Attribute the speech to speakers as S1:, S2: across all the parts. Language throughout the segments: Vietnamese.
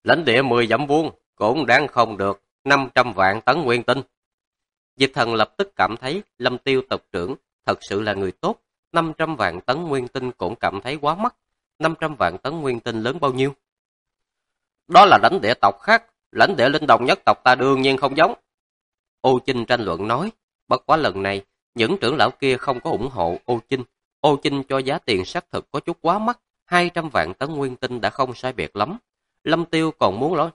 S1: Lãnh địa 10 dặm vuông cũng đáng không được 500 vạn tấn nguyên tinh. Diệp Thần lập tức cảm thấy Lâm Tiêu tộc trưởng thật sự là người tốt. 500 vạn tấn nguyên tinh cũng cảm thấy quá mắc. 500 vạn tấn nguyên tinh lớn bao nhiêu? Đó là lãnh địa tộc khác, lãnh địa linh đồng nhất tộc ta đương nhiên không giống. Ô Chinh tranh luận nói, bất quá lần này, những trưởng lão kia không có ủng hộ Ô Chinh. Ô Chinh cho giá tiền xác thực có chút quá mắc, 200 vạn tấn nguyên tinh đã không sai biệt lắm. Lâm Tiêu còn muốn nói.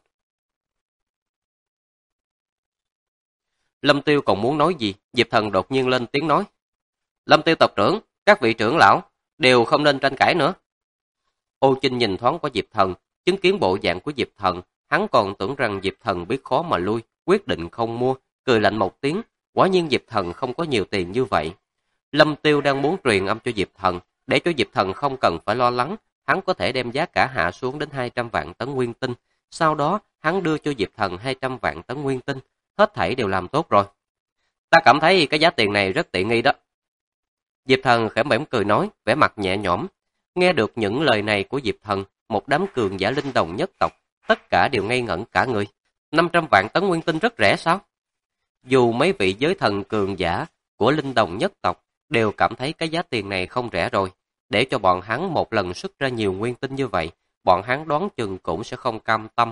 S1: Lâm Tiêu còn muốn nói gì, Diệp Thần đột nhiên lên tiếng nói. Lâm Tiêu tộc trưởng, các vị trưởng lão, đều không nên tranh cãi nữa. Ô Chinh nhìn thoáng qua Diệp Thần, chứng kiến bộ dạng của Diệp Thần, hắn còn tưởng rằng Diệp Thần biết khó mà lui, quyết định không mua, cười lạnh một tiếng, quả nhiên Diệp Thần không có nhiều tiền như vậy. Lâm Tiêu đang muốn truyền âm cho Diệp Thần, để cho Diệp Thần không cần phải lo lắng, hắn có thể đem giá cả hạ xuống đến 200 vạn tấn nguyên tinh, sau đó hắn đưa cho Diệp Thần 200 vạn tấn nguyên tinh, hết thảy đều làm tốt rồi. Ta cảm thấy cái giá tiền này rất tiện nghi đó. Diệp Thần khẽ mỉm cười nói, vẻ mặt nhẹ nhõm. Nghe được những lời này của Diệp Thần, một đám cường giả linh đồng nhất tộc, tất cả đều ngây ngẩn cả người. 500 vạn tấn nguyên tinh rất rẻ sao? Dù mấy vị giới thần cường giả của linh đồng nhất tộc đều cảm thấy cái giá tiền này không rẻ rồi, để cho bọn hắn một lần xuất ra nhiều nguyên tinh như vậy, bọn hắn đoán chừng cũng sẽ không cam tâm.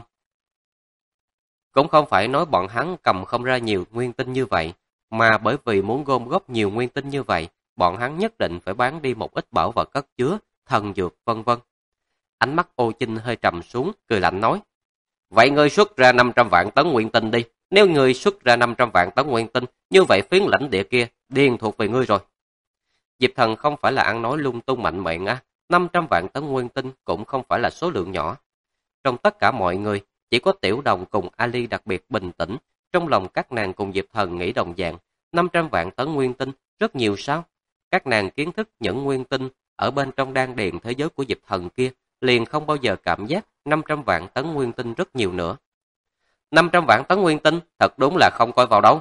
S1: Cũng không phải nói bọn hắn cầm không ra nhiều nguyên tinh như vậy, mà bởi vì muốn gom góp nhiều nguyên tinh như vậy, bọn hắn nhất định phải bán đi một ít bảo vật cất chứa, thần dược vân vân. Ánh mắt Ô Chinh hơi trầm xuống, cười lạnh nói. Vậy ngươi xuất ra 500 vạn tấn nguyên tinh đi. Nếu ngươi xuất ra 500 vạn tấn nguyên tinh, như vậy phiến lãnh địa kia điền thuộc về ngươi rồi. Diệp Thần không phải là ăn nói lung tung mạnh miệng á. 500 vạn tấn nguyên tinh cũng không phải là số lượng nhỏ. Trong tất cả mọi người, chỉ có Tiểu Đồng cùng Ali đặc biệt bình tĩnh. Trong lòng các nàng cùng Diệp Thần nghĩ đồng dạng. 500 vạn tấn nguyên tinh, rất nhiều sao? Các nàng kiến thức những nguyên tinh ở bên trong đan điền thế giới của Diệp Thần kia, liền không bao giờ cảm giác 500 vạn tấn nguyên tinh rất nhiều nữa. 500 vạn tấn nguyên tinh, thật đúng là không coi vào đâu.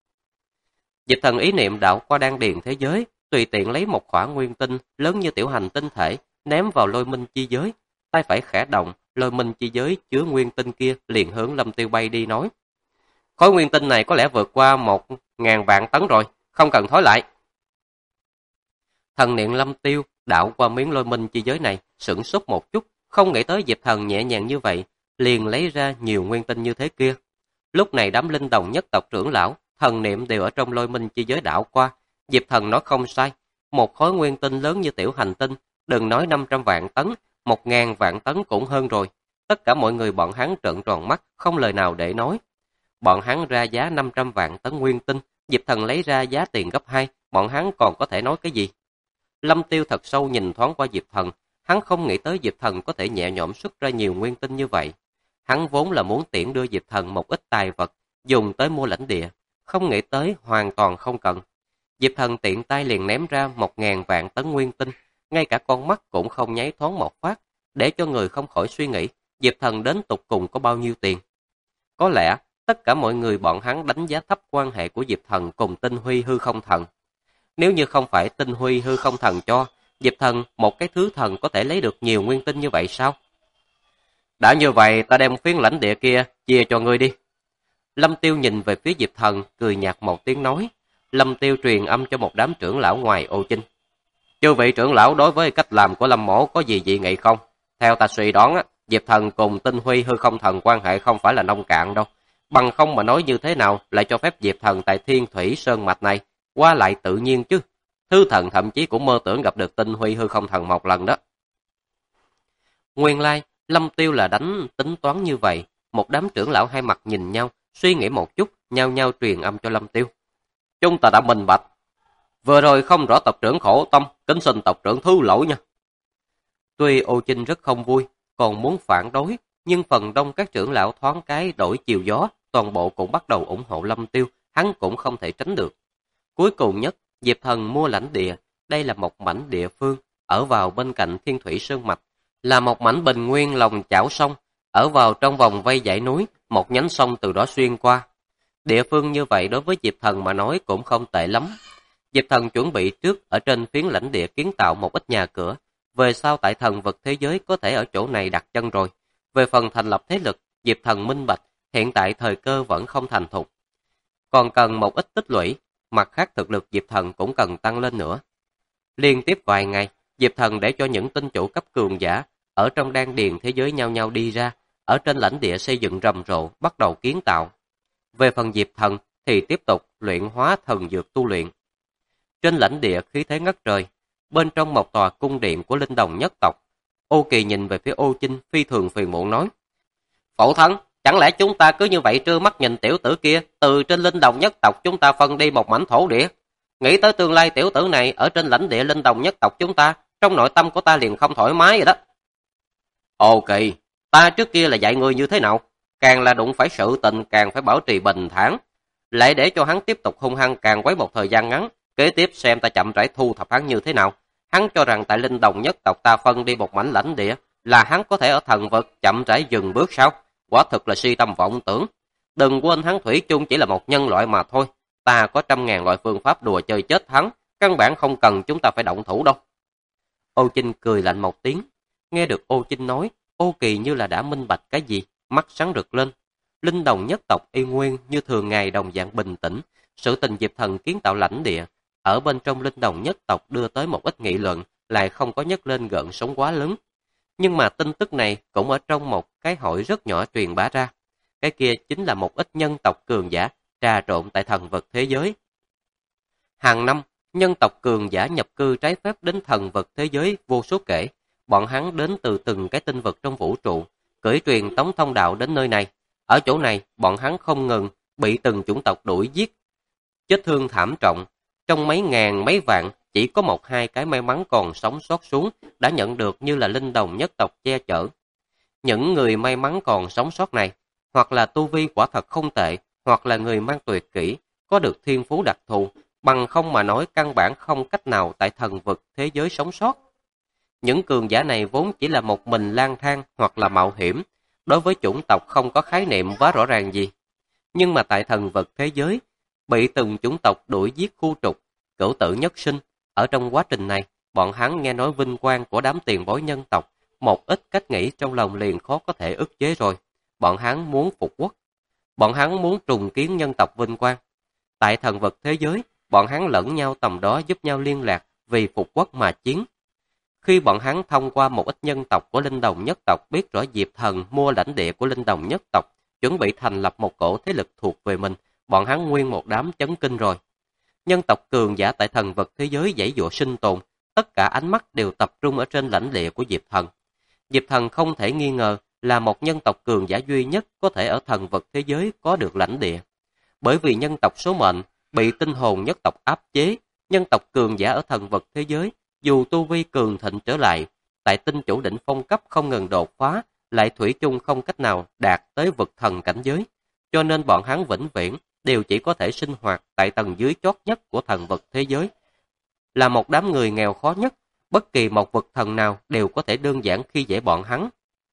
S1: Diệp Thần ý niệm đảo qua đan điền thế giới, tùy tiện lấy một khỏa nguyên tinh lớn như tiểu hành tinh thể, ném vào lôi minh chi giới. Tay phải khẽ động, lôi minh chi giới chứa nguyên tinh kia liền hướng Lâm Tiêu bay đi nói. Khối nguyên tinh này có lẽ vượt qua 1.000 vạn tấn rồi, không cần thối lại. Thần niệm Lâm Tiêu đảo qua miếng lôi minh chi giới này, sửng sốt một chút, không nghĩ tới Diệp Thần nhẹ nhàng như vậy, liền lấy ra nhiều nguyên tinh như thế kia. Lúc này đám linh đồng nhất tộc trưởng lão, thần niệm đều ở trong lôi minh chi giới đảo qua. Diệp Thần nói không sai, một khối nguyên tinh lớn như tiểu hành tinh, đừng nói 500 vạn tấn, 1.000 vạn tấn cũng hơn rồi. Tất cả mọi người bọn hắn trợn tròn mắt, không lời nào để nói. Bọn hắn ra giá 500 vạn tấn nguyên tinh, Diệp Thần lấy ra giá tiền gấp 2, bọn hắn còn có thể nói cái gì? Lâm Tiêu thật sâu nhìn thoáng qua Diệp Thần, hắn không nghĩ tới Diệp Thần có thể nhẹ nhõm xuất ra nhiều nguyên tinh như vậy. Hắn vốn là muốn tiện đưa Diệp Thần một ít tài vật, dùng tới mua lãnh địa, không nghĩ tới hoàn toàn không cần. Diệp Thần tiện tay liền ném ra 1.000 vạn tấn nguyên tinh, ngay cả con mắt cũng không nháy thoáng một phát, để cho người không khỏi suy nghĩ, Diệp Thần đến tục cùng có bao nhiêu tiền. Có lẽ, tất cả mọi người bọn hắn đánh giá thấp quan hệ của Diệp Thần cùng Tinh Huy hư không thần. Nếu như không phải Tinh Huy hư không thần cho, Diệp Thần một cái thứ thần có thể lấy được nhiều nguyên tinh như vậy sao? Đã như vậy ta đem phiến lãnh địa kia chia cho ngươi đi. Lâm Tiêu nhìn về phía Diệp Thần, cười nhạt một tiếng nói. Lâm Tiêu truyền âm cho một đám trưởng lão ngoài Ô Chinh. Chư vị trưởng lão đối với cách làm của Lâm Mỗ có gì dị nghị không? Theo ta suy đoán, Diệp Thần cùng Tinh Huy hư không thần quan hệ không phải là nông cạn đâu. Bằng không mà nói như thế nào lại cho phép Diệp Thần tại Thiên Thủy Sơn Mạch này qua lại tự nhiên chứ. Thứ thần thậm chí cũng mơ tưởng gặp được Tinh Huy hư không thần một lần đó. Nguyên lai, Lâm Tiêu là đánh tính toán như vậy. Một đám trưởng lão hai mặt nhìn nhau, suy nghĩ một chút, nhao nhao truyền âm cho Lâm Tiêu. Chúng ta đã minh bạch. Vừa rồi không rõ tộc trưởng khổ tâm, kính xin tộc trưởng thứ lỗi nha. Tuy Ô Chinh rất không vui, còn muốn phản đối, nhưng phần đông các trưởng lão thoáng cái đổi chiều gió, toàn bộ cũng bắt đầu ủng hộ Lâm Tiêu, hắn cũng không thể tránh được. Cuối cùng nhất, Diệp Thần mua lãnh địa, đây là một mảnh địa phương, ở vào bên cạnh Thiên Thủy Sơn Mạch, là một mảnh bình nguyên lòng chảo sông, ở vào trong vòng vây dãy núi, một nhánh sông từ đó xuyên qua. Địa phương như vậy đối với Diệp Thần mà nói cũng không tệ lắm. Diệp Thần chuẩn bị trước ở trên phiến lãnh địa kiến tạo một ít nhà cửa, về sau tại thần vật thế giới có thể ở chỗ này đặt chân rồi. Về phần thành lập thế lực, Diệp Thần minh bạch, hiện tại thời cơ vẫn không thành thục. Còn cần một ít tích lũy, mặt khác thực lực Diệp Thần cũng cần tăng lên nữa. Liên tiếp vài ngày, Diệp Thần để cho những tinh chủ cấp cường giả ở trong đan điền thế giới nhau nhau đi ra, ở trên lãnh địa xây dựng rầm rộ, bắt đầu kiến tạo. Về phần Diệp Thần thì tiếp tục luyện hóa thần dược tu luyện. Trên lãnh địa khí thế ngất trời, bên trong một tòa cung điện của linh đồng nhất tộc, Ô Kỳ nhìn về phía Ô Chinh phi thường phiền muộn nói: Phụ thân, chẳng lẽ chúng ta cứ như vậy trơ mắt nhìn tiểu tử kia từ trên linh đồng nhất tộc chúng ta phân đi một mảnh thổ địa? Nghĩ tới tương lai tiểu tử này ở trên lãnh địa linh đồng nhất tộc chúng ta, trong nội tâm của ta liền không thoải mái rồi đó. Ô Kỳ, ta trước kia là dạy người như thế nào? Càng là đụng phải sự tình càng phải bảo trì bình thản, lại để cho hắn tiếp tục hung hăng càng quấy một thời gian ngắn, kế tiếp xem ta chậm rãi thu thập hắn như thế nào. Hắn cho rằng tại linh đồng nhất tộc ta phân đi một mảnh lãnh địa là hắn có thể ở thần vực chậm rãi dừng bước sao? Quả thực là si tâm vọng tưởng. Đừng quên hắn thủy chung chỉ là một nhân loại mà thôi. Ta có 100.000 loại phương pháp đùa chơi chết hắn, căn bản không cần chúng ta phải động thủ đâu. Ô Chinh cười lạnh một tiếng. Nghe được Ô Chinh nói, Ô Kỳ như là đã minh bạch cái gì, mắt sáng rực lên. Linh đồng nhất tộc y nguyên như thường ngày đồng dạng bình tĩnh. Sự tình Diệp Thần kiến tạo lãnh địa ở bên trong linh đồng nhất tộc đưa tới một ít nghị luận, lại không có nhấc lên gợn sóng quá lớn. Nhưng mà tin tức này cũng ở trong một cái hội rất nhỏ truyền bá ra. Cái kia chính là một ít nhân tộc cường giả trà trộn tại thần vực thế giới. Hàng năm, nhân tộc cường giả nhập cư trái phép đến thần vực thế giới vô số kể. Bọn hắn đến từ từng cái tinh vực trong vũ trụ, cưỡi truyền tống thông đạo đến nơi này. Ở chỗ này, bọn hắn không ngừng bị từng chủng tộc đuổi giết, chết thương thảm trọng. Trong mấy ngàn mấy vạn, chỉ có 1-2 cái may mắn còn sống sót xuống đã nhận được như là linh đồng nhất tộc che chở. Những người may mắn còn sống sót này, hoặc là tu vi quả thật không tệ, hoặc là người mang tuyệt kỹ, có được thiên phú đặc thù, bằng không mà nói căn bản không cách nào tại thần vực thế giới sống sót. Những cường giả này vốn chỉ là một mình lang thang hoặc là mạo hiểm, đối với chủng tộc không có khái niệm quá rõ ràng gì. Nhưng mà tại thần vực thế giới, bị từng chủng tộc đuổi giết khu trục, cửu tử nhất sinh. Ở trong quá trình này, bọn hắn nghe nói vinh quang của đám tiền bối nhân tộc, một ít cách nghĩ trong lòng liền khó có thể ức chế rồi. Bọn hắn muốn phục quốc. Bọn hắn muốn trùng kiến nhân tộc vinh quang. Tại thần vực thế giới, bọn hắn lẫn nhau tầm đó giúp nhau liên lạc vì phục quốc mà chiến. Khi bọn hắn thông qua một ít nhân tộc của linh đồng nhất tộc biết rõ Diệp Thần mua lãnh địa của linh đồng nhất tộc, chuẩn bị thành lập một cổ thế lực thuộc về mình, bọn hắn nguyên một đám chấn kinh rồi. Nhân tộc cường giả tại thần vực thế giới giãy giụa sinh tồn, tất cả ánh mắt đều tập trung ở trên lãnh địa của Diệp Thần. Diệp Thần không thể nghi ngờ là một nhân tộc cường giả duy nhất có thể ở thần vực thế giới có được lãnh địa. Bởi vì nhân tộc số mệnh bị tinh hồn nhất tộc áp chế, nhân tộc cường giả ở thần vực thế giới dù tu vi cường thịnh trở lại, tại tinh chủ đỉnh phong cấp không ngừng đột phá, lại thủy chung không cách nào đạt tới vực thần cảnh giới, cho nên bọn hắn vĩnh viễn đều chỉ có thể sinh hoạt tại tầng dưới chót nhất của thần vực thế giới. Là một đám người nghèo khó nhất, bất kỳ một vực thần nào đều có thể đơn giản khi dễ bọn hắn.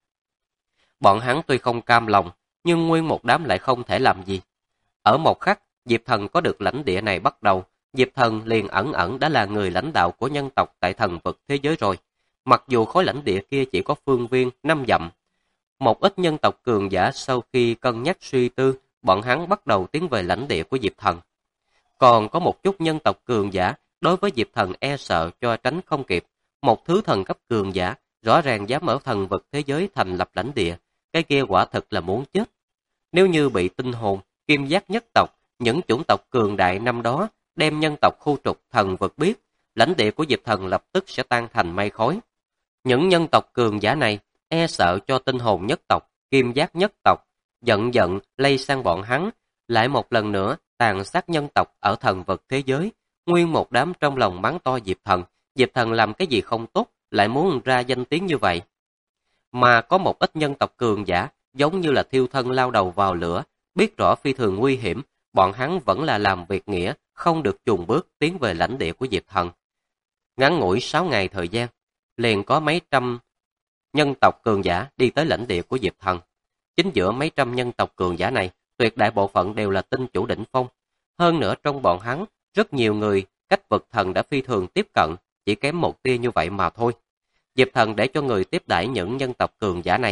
S1: Bọn hắn tuy không cam lòng, nhưng nguyên một đám lại không thể làm gì. Ở một khắc, Diệp Thần có được lãnh địa này bắt đầu, Diệp Thần liền ẩn ẩn đã là người lãnh đạo của nhân tộc tại thần vực thế giới rồi. Mặc dù khối lãnh địa kia chỉ có phương viên 5 dặm. Một ít nhân tộc cường giả sau khi cân nhắc suy tư, bọn hắn bắt đầu tiến về lãnh địa của Diệp Thần. Còn có một chút nhân tộc cường giả đối với Diệp Thần e sợ cho tránh không kịp. Một thứ thần cấp cường giả rõ ràng dám ở thần vực thế giới thành lập lãnh địa, cái kia quả thực là muốn chết. Nếu như bị tinh hồn, kim giác nhất tộc, những chủng tộc cường đại năm đó đem nhân tộc khu trục thần vực biết, lãnh địa của Diệp Thần lập tức sẽ tan thành mây khói. Những nhân tộc cường giả này e sợ cho tinh hồn nhất tộc, kim giác nhất tộc, giận giận lây sang bọn hắn, lại một lần nữa tàn sát nhân tộc ở thần vực thế giới. Nguyên một đám trong lòng mắng to Diệp Thần làm cái gì không tốt, lại muốn ra danh tiếng như vậy. Mà có một ít nhân tộc cường giả, giống như là thiêu thân lao đầu vào lửa, biết rõ phi thường nguy hiểm, bọn hắn vẫn là làm việc nghĩa, không được chùn bước tiến về lãnh địa của Diệp Thần. Ngắn ngủi 6 ngày thời gian, liền có mấy trăm nhân tộc cường giả đi tới lãnh địa của Diệp Thần. Chính giữa mấy trăm nhân tộc cường giả này, tuyệt đại bộ phận đều là tinh chủ đỉnh phong. Hơn nữa trong bọn hắn, rất nhiều người cách vực thần đã phi thường tiếp cận, chỉ kém một tia như vậy mà thôi. Diệp Thần để cho người tiếp đãi những nhân tộc cường giả này.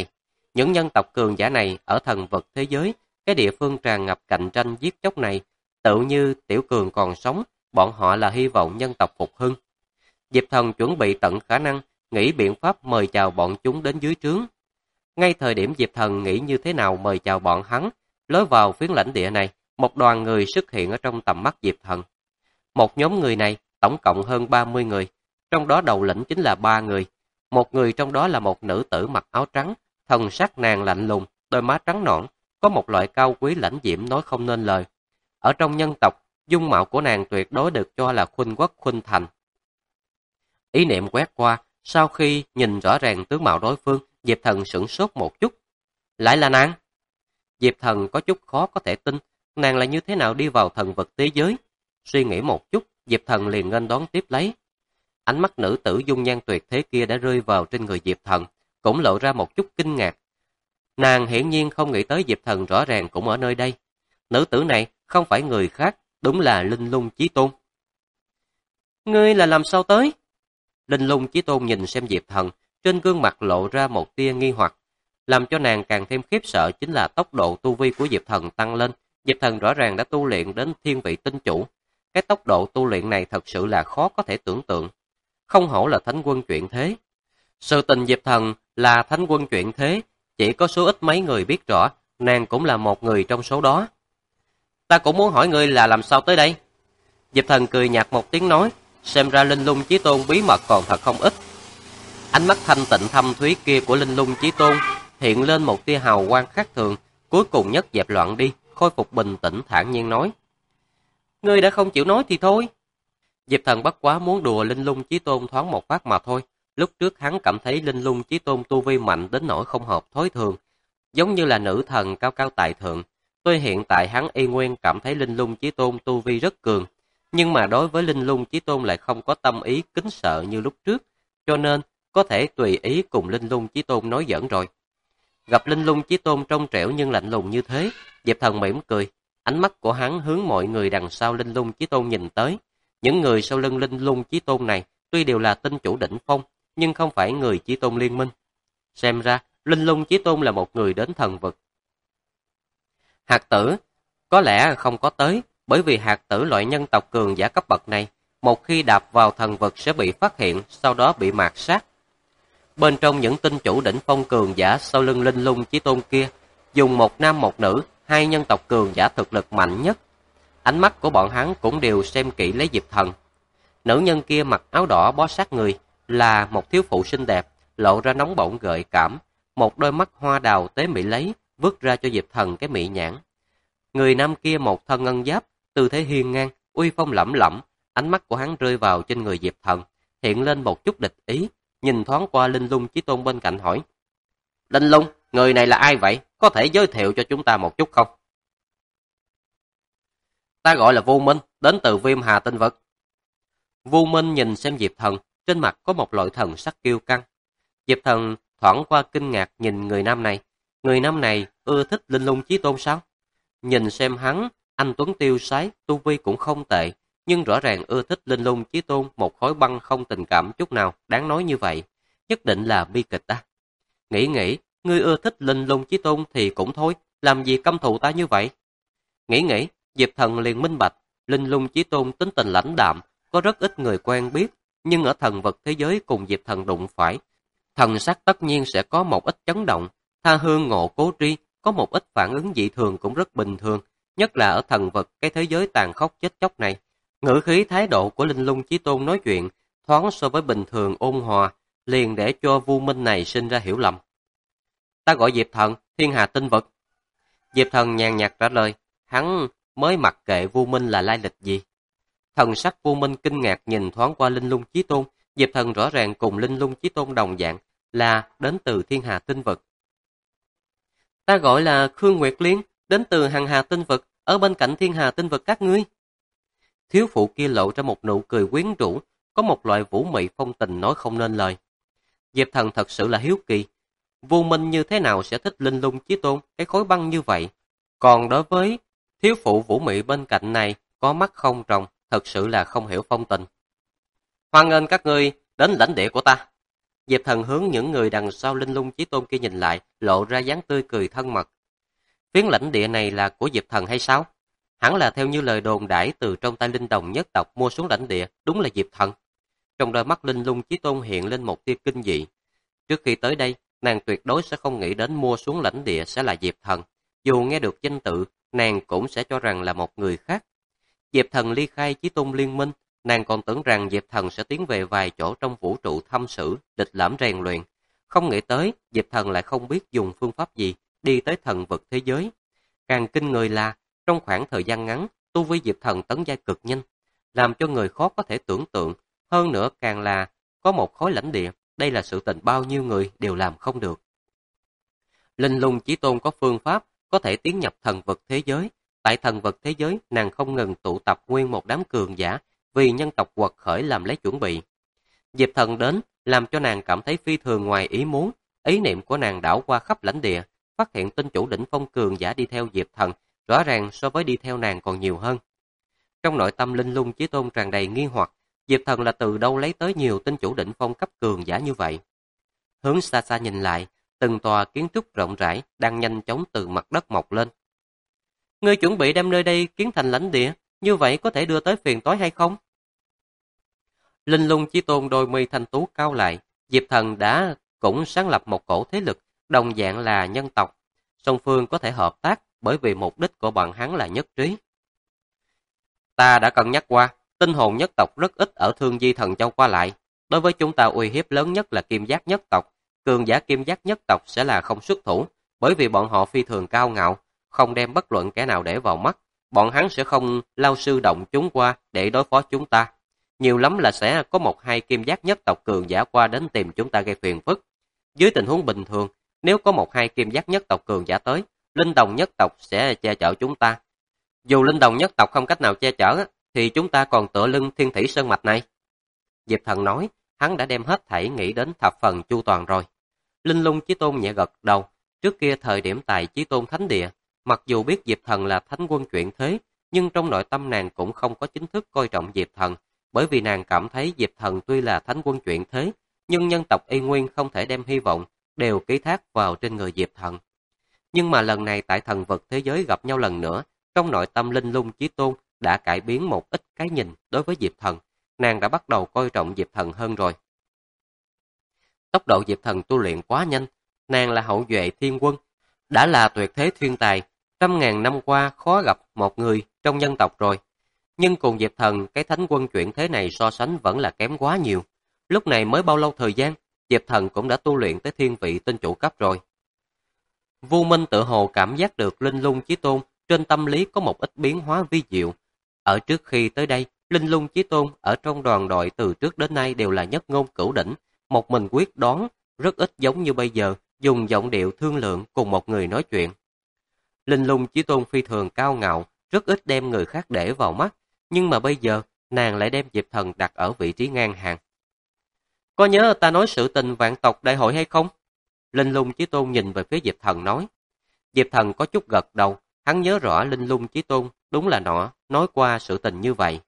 S1: những nhân tộc cường giả này ở thần vực thế giới, cái địa phương tràn ngập cạnh tranh giết chóc này, tự như Tiểu Cường còn sống, bọn họ là hy vọng nhân tộc phục hưng. Diệp Thần chuẩn bị tận khả năng, nghĩ biện pháp mời chào bọn chúng đến dưới trướng. Ngay thời điểm Diệp Thần nghĩ như thế nào mời chào bọn hắn, lối vào phiến lãnh địa này, một đoàn người xuất hiện ở trong tầm mắt Diệp Thần. Một nhóm người này tổng cộng hơn 30 người, trong đó đầu lĩnh chính là 3 người. Một người trong đó là một nữ tử mặc áo trắng, thần sắc nàng lạnh lùng, đôi má trắng nõn, có một loại cao quý lãnh diễm nói không nên lời. Ở trong nhân tộc, dung mạo của nàng tuyệt đối được cho là khuynh quốc khuynh thành. Ý niệm quét qua, sau khi nhìn rõ ràng tướng mạo đối phương, Diệp Thần sửng sốt một chút. Lại là nàng? Diệp Thần có chút khó có thể tin, nàng là như thế nào đi vào thần vực thế giới? Suy nghĩ một chút, Diệp Thần liền nghênh đón tiếp lấy. Ánh mắt nữ tử dung nhan tuyệt thế kia đã rơi vào trên người Diệp Thần, cũng lộ ra một chút kinh ngạc. Nàng hiển nhiên không nghĩ tới Diệp Thần rõ ràng cũng ở nơi đây. Nữ tử này không phải người khác, đúng là Linh Lung Chí Tôn. Ngươi là làm sao tới? Linh Lung Chí Tôn nhìn xem Diệp Thần, trên gương mặt lộ ra một tia nghi hoặc. Làm cho nàng càng thêm khiếp sợ chính là tốc độ tu vi của Diệp Thần tăng lên. Diệp Thần rõ ràng đã tu luyện đến thiên vị tinh chủ. Cái tốc độ tu luyện này thật sự là khó có thể tưởng tượng. Không hổ là thánh quân chuyển thế. Sự tình Diệp Thần là thánh quân chuyển thế, chỉ có số ít mấy người biết rõ, nàng cũng là một người trong số đó. Ta cũng muốn hỏi ngươi là làm sao tới đây? Diệp Thần cười nhạt một tiếng nói, xem ra Linh Lung Chí Tôn bí mật còn thật không ít. Ánh mắt thanh tịnh thâm thúy kia của Linh Lung Chí Tôn hiện lên một tia hào quang khác thường, cuối cùng nhất dẹp loạn đi, khôi phục bình tĩnh thản nhiên nói. Ngươi đã không chịu nói thì thôi. Diệp Thần bất quá muốn đùa Linh Lung Chí Tôn thoáng một phát mà thôi. Lúc trước hắn cảm thấy Linh Lung Chí Tôn tu vi mạnh đến nỗi không hợp thói thường, giống như là nữ thần cao cao tại thượng. Tuy hiện tại hắn y nguyên cảm thấy Linh Lung Chí Tôn tu vi rất cường, nhưng mà đối với Linh Lung Chí Tôn lại không có tâm ý kính sợ như lúc trước, cho nên có thể tùy ý cùng Linh Lung Chí Tôn nói giỡn rồi. Gặp Linh Lung Chí Tôn trong trẻo nhưng lạnh lùng như thế, Diệp Thần mỉm cười, ánh mắt của hắn hướng mọi người đằng sau Linh Lung Chí Tôn nhìn tới. Những người sau lưng Linh Lung Chí Tôn này tuy đều là tinh chủ đỉnh phong, nhưng không phải người Chí Tôn liên minh. Xem ra, Linh Lung Chí Tôn là một người đến thần vực. Hạt tử có lẽ không có tới, bởi vì hạt tử loại nhân tộc cường giả cấp bậc này, một khi đạp vào thần vực sẽ bị phát hiện, sau đó bị mạt sát. Bên trong những tinh chủ đỉnh phong cường giả sau lưng Linh Lung Chí Tôn kia, dùng một nam một nữ, hai nhân tộc cường giả thực lực mạnh nhất. Ánh mắt của bọn hắn cũng đều xem kỹ lấy Diệp Thần. Nữ nhân kia mặc áo đỏ bó sát người, là một thiếu phụ xinh đẹp, lộ ra nóng bỏng gợi cảm, một đôi mắt hoa đào tế mỹ lấy, vứt ra cho Diệp Thần cái mỹ nhãn. Người nam kia một thân ngân giáp, tư thế hiên ngang, uy phong lẫm lẫm, ánh mắt của hắn rơi vào trên người Diệp Thần, hiện lên một chút địch ý, nhìn thoáng qua Linh Lung Chí Tôn bên cạnh hỏi. Linh Lung, người này là ai vậy? Có thể giới thiệu cho chúng ta một chút không? Ta gọi là Vu Minh, đến từ Viêm Hà Tinh Vực. Vu Minh nhìn xem Diệp Thần, trên mặt có một loại thần sắc kiêu căng. Diệp Thần thoảng qua kinh ngạc nhìn người nam này. Người nam này ưa thích Linh Lung Chí Tôn sao? Nhìn xem hắn, anh tuấn tiêu sái, tu vi cũng không tệ, nhưng rõ ràng ưa thích Linh Lung Chí Tôn một khối băng không tình cảm chút nào, đáng nói như vậy. Nhất định là bi kịch ta. Nghĩ, ngươi ưa thích Linh Lung Chí Tôn thì cũng thôi, làm gì căm thù ta như vậy? Nghĩ, Diệp Thần liền minh bạch, Linh Lung Chí Tôn tính tình lãnh đạm, có rất ít người quen biết, nhưng ở thần vật thế giới cùng Diệp Thần đụng phải, thần sắc tất nhiên sẽ có một ít chấn động, tha hương ngộ cố tri, có một ít phản ứng dị thường cũng rất bình thường, nhất là ở thần vật cái thế giới tàn khốc chết chóc này. Ngữ khí thái độ của Linh Lung Chí Tôn nói chuyện, thoáng so với bình thường ôn hòa, liền để cho Vu Minh này sinh ra hiểu lầm. Ta gọi Diệp Thần, Thiên Hà Tinh Vực. Diệp Thần nhàn nhạt trả lời, hắn mới mặc kệ Vu Minh là lai lịch gì. Thần sắc Vu Minh kinh ngạc nhìn thoáng qua Linh Lung Chí Tôn, Diệp Thần rõ ràng cùng Linh Lung Chí Tôn đồng dạng, là đến từ Thiên Hà Tinh Vực. Ta gọi là Khương Nguyệt Liên, đến từ Hằng Hà Tinh Vực, ở bên cạnh Thiên Hà Tinh Vực các ngươi. Thiếu phụ kia lộ ra một nụ cười quyến rũ, có một loại vũ mị phong tình nói không nên lời. Diệp Thần thật sự là hiếu kỳ, Vu Minh như thế nào sẽ thích Linh Lung Chí Tôn cái khối băng như vậy? Còn đối với thiếu phụ vũ mị bên cạnh này, có mắt không tròng, thật sự là không hiểu phong tình. Hoan nghênh các ngươi đến lãnh địa của ta. Diệp Thần hướng những người đằng sau Linh Lung Chí Tôn kia nhìn lại, lộ ra dáng tươi cười thân mật. Phiến lãnh địa này là của Diệp Thần hay sao? Hẳn là theo như lời đồn đãi từ trong tay Linh Đồng nhất tộc mua xuống lãnh địa, đúng là Diệp Thần. Trong đôi mắt Linh Lung Chí Tôn hiện lên một tia kinh dị. Trước khi tới đây, nàng tuyệt đối sẽ không nghĩ đến mua xuống lãnh địa sẽ là Diệp Thần. Dù nghe được danh tự, nàng cũng sẽ cho rằng là một người khác. Diệp Thần ly khai Chí Tôn liên minh, nàng còn tưởng rằng Diệp Thần sẽ tiến về vài chỗ trong vũ trụ thăm xử, địch lãm rèn luyện. Không nghĩ tới, Diệp Thần lại không biết dùng phương pháp gì đi tới thần vực thế giới. Càng kinh người là, trong khoảng thời gian ngắn, tu vi Diệp Thần tấn giai cực nhanh, làm cho người khó có thể tưởng tượng. Hơn nữa càng là có một khối lãnh địa, đây là sự tình bao nhiêu người đều làm không được. Linh Lung Chí Tôn có phương pháp có thể tiến nhập thần vực thế giới. Tại thần vực thế giới, nàng không ngừng tụ tập nguyên một đám cường giả vì nhân tộc quật khởi làm lấy chuẩn bị. Diệp Thần đến làm cho nàng cảm thấy phi thường ngoài ý muốn. Ý niệm của nàng đảo qua khắp lãnh địa, phát hiện tinh chủ đỉnh phong cường giả đi theo Diệp Thần rõ ràng so với đi theo nàng còn nhiều hơn. Trong nội tâm Linh Lung Chí Tôn tràn đầy nghi hoặc, Diệp Thần là từ đâu lấy tới nhiều tinh chủ đỉnh phong cấp cường giả như vậy. Hướng xa xa nhìn lại, từng tòa kiến trúc rộng rãi đang nhanh chóng từ mặt đất mọc lên. Ngươi chuẩn bị đem nơi đây kiến thành lãnh địa, như vậy có thể đưa tới phiền toái hay không? Linh Lung Chí Tôn đôi mi thanh tú cao lại, Diệp Thần đã cũng sáng lập một cổ thế lực, đồng dạng là nhân tộc. Song phương có thể hợp tác bởi vì mục đích của bọn hắn là nhất trí. Ta đã cân nhắc qua, tinh hồn nhất tộc rất ít ở Thương Di Thần Châu qua lại. Đối với chúng ta uy hiếp lớn nhất là Kim Giác nhất tộc. Cường giả Kim Giác nhất tộc sẽ là không xuất thủ, bởi vì bọn họ phi thường cao ngạo, không đem bất luận kẻ nào để vào mắt. Bọn hắn sẽ không lao sư động chúng qua để đối phó chúng ta. Nhiều lắm là sẽ có một hai Kim Giác nhất tộc cường giả qua đến tìm chúng ta gây phiền phức. Dưới tình huống bình thường, nếu có một hai Kim Giác nhất tộc cường giả tới, Linh Đồng nhất tộc sẽ che chở chúng ta. Dù Linh Đồng nhất tộc không cách nào che chở, thì chúng ta còn tựa lưng Thiên Thủy Sơn Mạch này. Diệp Thần nói, hắn đã đem hết thảy nghĩ đến thập phần chu toàn rồi. Linh Lung Chí Tôn nhẹ gật đầu, trước kia thời điểm tại Chí Tôn Thánh Địa, mặc dù biết Diệp Thần là thánh quân chuyển thế, nhưng trong nội tâm nàng cũng không có chính thức coi trọng Diệp Thần, bởi vì nàng cảm thấy Diệp Thần tuy là thánh quân chuyển thế, nhưng nhân tộc Y Nguyên không thể đem hy vọng đều ký thác vào trên người Diệp Thần. Nhưng mà lần này tại thần vực thế giới gặp nhau lần nữa, trong nội tâm Linh Lung Chí Tôn đã cải biến một ít cái nhìn đối với Diệp Thần, nàng đã bắt đầu coi trọng Diệp Thần hơn rồi. Tốc độ Diệp Thần tu luyện quá nhanh, nàng là hậu duệ thiên quân, đã là tuyệt thế thiên tài, 100.000 năm qua khó gặp một người trong nhân tộc rồi. Nhưng cùng Diệp Thần, cái thánh quân chuyển thế này so sánh vẫn là kém quá nhiều. Lúc này mới bao lâu thời gian, Diệp Thần cũng đã tu luyện tới thiên vị tinh chủ cấp rồi. Vu Minh tự hồ cảm giác được Linh Lung Chí Tôn trên tâm lý có một ít biến hóa vi diệu. Ở trước khi tới đây, Linh Lung Chí Tôn ở trong đoàn đội từ trước đến nay đều là nhất ngôn cửu đỉnh, một mình quyết đoán, rất ít giống như bây giờ, dùng giọng điệu thương lượng cùng một người nói chuyện. Linh Lung Chí Tôn phi thường cao ngạo, rất ít đem người khác để vào mắt, nhưng mà bây giờ, nàng lại đem Diệp Thần đặt ở vị trí ngang hàng. Có nhớ ta nói sự tình vạn tộc đại hội hay không? Linh Lung Chí Tôn nhìn về phía Diệp Thần nói. Diệp Thần có chút gật đầu, hắn nhớ rõ Linh Lung Chí Tôn đúng là nọ nói qua sự tình như vậy.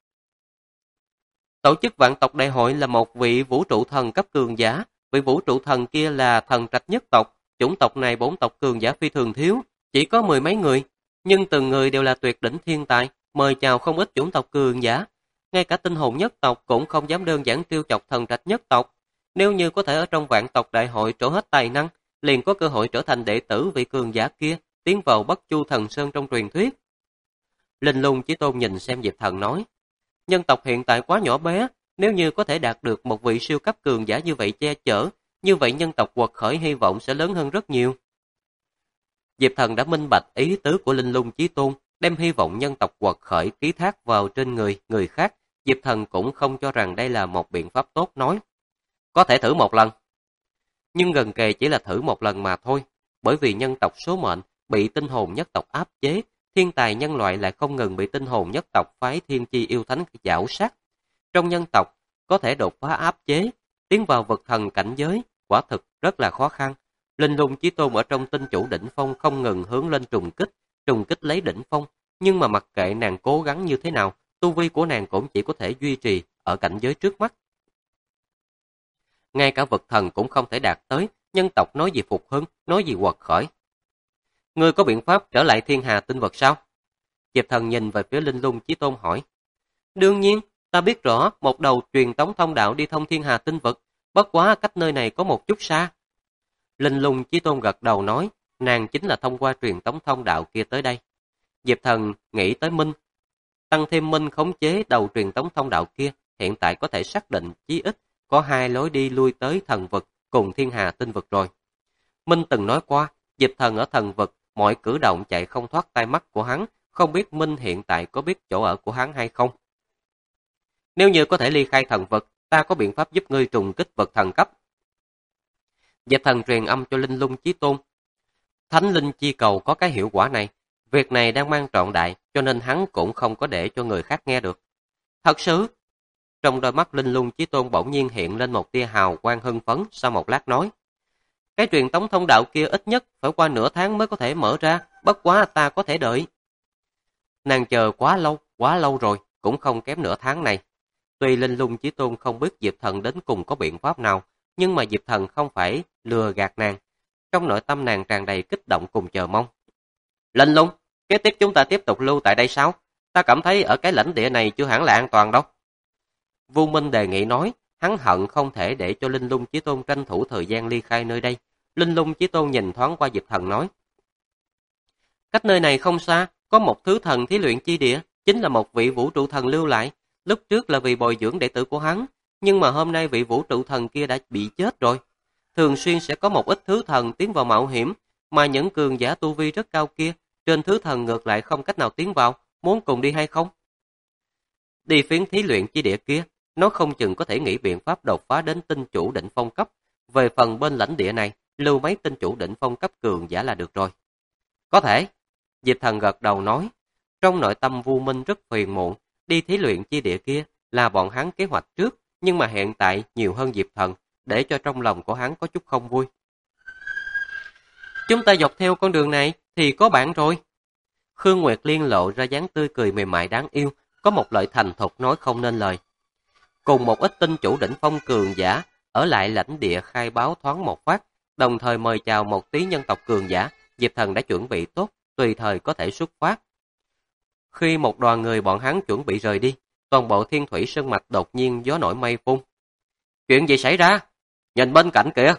S1: Tổ chức vạn tộc đại hội là một vị vũ trụ thần cấp cường giả, vị vũ trụ thần kia là thần trạch nhất tộc, chủng tộc này 4 tộc cường giả phi thường thiếu, chỉ có 10 mấy người, nhưng từng người đều là tuyệt đỉnh thiên tài, mời chào không ít chủng tộc cường giả. Ngay cả tinh hồn nhất tộc cũng không dám đơn giản trêu chọc thần trạch nhất tộc. Nếu như có thể ở trong vạn tộc đại hội trổ hết tài năng, liền có cơ hội trở thành đệ tử vị cường giả kia, tiến vào Bất Chu Thần Sơn trong truyền thuyết. Linh Lung Chí Tôn nhìn xem Diệp Thần nói, nhân tộc hiện tại quá nhỏ bé, nếu như có thể đạt được một vị siêu cấp cường giả như vậy che chở, như vậy nhân tộc quật khởi hy vọng sẽ lớn hơn rất nhiều. Diệp Thần đã minh bạch ý tứ của Linh Lung Chí Tôn, đem hy vọng nhân tộc quật khởi ký thác vào trên người khác, Diệp Thần cũng không cho rằng đây là một biện pháp tốt nói. Có thể thử một lần. Nhưng gần kề chỉ là thử một lần mà thôi, bởi vì nhân tộc số mệnh bị tinh hồn nhất tộc áp chế, thiên tài nhân loại lại không ngừng bị tinh hồn nhất tộc phái thiên chi yêu thánh giảo sát. Trong nhân tộc, có thể đột phá áp chế, tiến vào vực thần cảnh giới, quả thực rất là khó khăn. Linh Lung Chí Tôn ở trong tinh chủ đỉnh phong không ngừng hướng lên trùng kích lấy đỉnh phong, nhưng mà mặc kệ nàng cố gắng như thế nào, tu vi của nàng cũng chỉ có thể duy trì ở cảnh giới trước mắt. ngay cả vật thần cũng không thể đạt tới, nhân tộc nói gì phục hưng, nói gì quật khởi. Ngươi có biện pháp trở lại thiên hà tinh vực sao? Diệp Thần nhìn về phía Linh Lung Chí Tôn hỏi. Đương nhiên, ta biết rõ một đầu truyền tống thông đạo đi thông thiên hà tinh vực, bất quá cách nơi này có một chút xa. Linh Lung Chí Tôn gật đầu nói, nàng chính là thông qua truyền tống thông đạo kia tới đây. Diệp Thần nghĩ tới Minh, tăng thêm Minh khống chế đầu truyền tống thông đạo kia, hiện tại có thể xác định chí ít có 2 lối đi lui tới thần vực cùng thiên hà tinh vực rồi. Minh từng nói qua, Diệp Thần ở thần vực, mọi cử động chạy không thoát tai mắt của hắn, không biết Minh hiện tại có biết chỗ ở của hắn hay không. Nếu như có thể ly khai thần vực, ta có biện pháp giúp ngươi trùng kích vật thần cấp. Diệp Thần truyền âm cho Linh Lung Chí Tôn. Thánh linh chi cầu có cái hiệu quả này, việc này đang mang trọng đại, cho nên hắn cũng không có để cho người khác nghe được. Thật sự? Trong đôi mắt Linh Lung Chí Tôn bỗng nhiên hiện lên một tia hào quang hưng phấn, sau một lát nói. Cái truyền tống thông đạo kia ít nhất phải qua nửa tháng mới có thể mở ra, bất quá ta có thể đợi. Nàng chờ quá lâu rồi, cũng không kém nửa tháng này. Tuy Linh Lung Chí Tôn không biết Diệp Thần đến cùng có biện pháp nào, nhưng mà Diệp Thần không phải lừa gạt nàng. Trong nội tâm nàng tràn đầy kích động cùng chờ mong. Linh Lung, kế tiếp chúng ta tiếp tục lưu tại đây sao? Ta cảm thấy ở cái lãnh địa này chưa hẳn là an toàn đâu. Vu Minh đề nghị nói, hắn hận không thể để cho Linh Lung Chí Tôn tranh thủ thời gian ly khai nơi đây. Linh Lung Chí Tôn nhìn thoáng qua Diệp Thần nói. Cách nơi này không xa, có một thứ thần thí luyện chi địa, chính là một vị vũ trụ thần lưu lại. Lúc trước là vì bồi dưỡng đệ tử của hắn, nhưng mà hôm nay vị vũ trụ thần kia đã bị chết rồi. Thường xuyên sẽ có một ít thứ thần tiến vào mạo hiểm, mà những cường giả tu vi rất cao kia, trên thứ thần ngược lại không cách nào tiến vào, muốn cùng đi hay không? Đi phiến thí luyện chi địa kia, nó không chừng có thể nghĩ biện pháp đột phá đến tinh chủ đỉnh phong cấp. Về phần bên lãnh địa này, lưu mấy tinh chủ đỉnh phong cấp cường giả là được rồi. Có thể. Diệp Thần gật đầu nói. Trong nội tâm Vu Minh rất phiền muộn, đi thí luyện chi địa kia là bọn hắn kế hoạch trước, nhưng mà hiện tại nhiều hơn Diệp Thần, để cho trong lòng của hắn có chút không vui. Chúng ta dọc theo con đường này thì có bạn rồi. Khương Nguyệt Liên lộ ra dáng tươi cười mềm mại đáng yêu, có một lời thành thục nói không nên lời. Cùng một ít tinh chủ đỉnh phong cường giả ở lại lãnh địa khai báo thoáng một phát, đồng thời mời chào một tí nhân tộc cường giả, Diệp Thần đã chuẩn bị tốt, tùy thời có thể xuất phát. Khi một đoàn người bọn hắn chuẩn bị rời đi, toàn bộ Thiên Thủy Sơn Mạch đột nhiên gió nổi mây phun. Chuyện gì xảy ra? Nhìn bên cạnh kìa!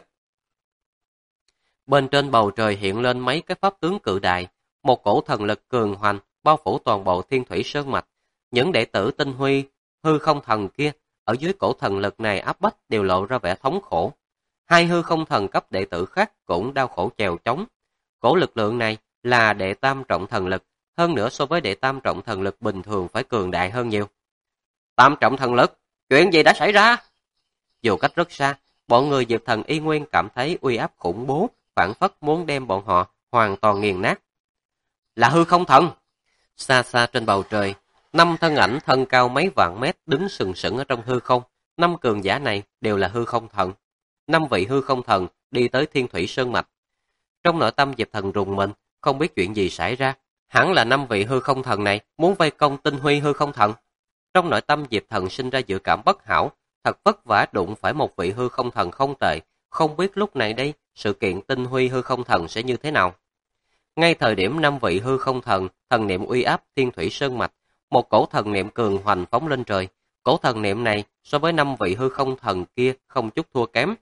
S1: Bên trên bầu trời hiện lên mấy cái pháp tướng cự đại, một cổ thần lực cường hoành bao phủ toàn bộ Thiên Thủy Sơn Mạch. Những đệ tử Tinh Huy, hư không thần kia, ở dưới cổ thần lực này áp bách đều lộ ra vẻ thống khổ. Hai hư không thần cấp đệ tử khác cũng đau khổ chèo chống. Cổ lực lượng này là đệ tam trọng thần lực, hơn nữa so với đệ tam trọng thần lực bình thường phải cường đại hơn nhiều. Tam trọng thần lực, chuyện gì đã xảy ra? Dù cách rất xa, bọn người Diệp Thần y nguyên cảm thấy uy áp khủng bố, phản phất muốn đem bọn họ hoàn toàn nghiền nát. Là hư không thần! Xa xa trên bầu trời, 5 thân ảnh thân cao mấy vạn mét đứng sừng sững ở trong hư không. 5 cường giả này đều là hư không thần. 5 vị hư không thần đi tới Thiên Thủy Sơn Mạch. Trong nội tâm Diệp Thần rùng mình, không biết chuyện gì xảy ra. Hẳn là 5 vị hư không thần này muốn vây công Tinh Huy hư không thần. Trong nội tâm Diệp Thần sinh ra dự cảm bất hảo, thật vất vả đụng phải một vị hư không thần không tệ, không biết lúc này đây sự kiện Tinh Huy hư không thần sẽ như thế nào. Ngay thời điểm 5 vị hư không thần, thần niệm uy áp Thiên Thủy Sơn Mạch, một cổ thần niệm cường hoành phóng lên trời. Cổ thần niệm này so với 5 vị hư không thần kia không chút thua kém.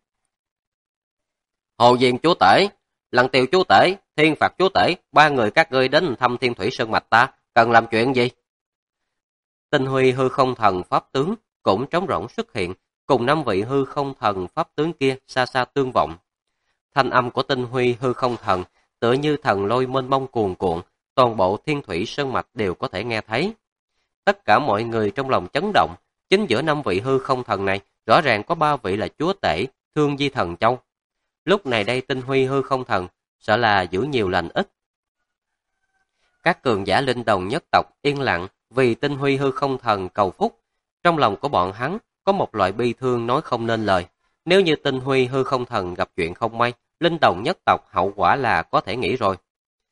S1: Hồ Diên chúa tể, Lăng Tiêu chúa tể, Thiên Phạt chúa tể, 3 người các ngươi đến thăm Thiên Thủy Sơn Mạch ta, cần làm chuyện gì? Tinh Huy hư không thần pháp tướng cũng trống rỗng xuất hiện, cùng 5 vị hư không thần pháp tướng kia xa xa tương vọng. Thanh âm của Tinh Huy hư không thần tựa như thần lôi mênh mông cuồn cuộn, toàn bộ Thiên Thủy Sơn Mạch đều có thể nghe thấy. Tất cả mọi người trong lòng chấn động, chính giữa 5 vị hư không thần này, rõ ràng có 3 vị là chúa tể, Thương Di Thần Châu. Lúc này đây Tinh Huy hư không thần, sợ là giữ nhiều lành ít. Các cường giả linh đồng nhất tộc yên lặng vì Tinh Huy hư không thần cầu phúc. Trong lòng của bọn hắn có một loại bi thương nói không nên lời. Nếu như Tinh Huy hư không thần gặp chuyện không may, linh đồng nhất tộc hậu quả là có thể nghĩ rồi.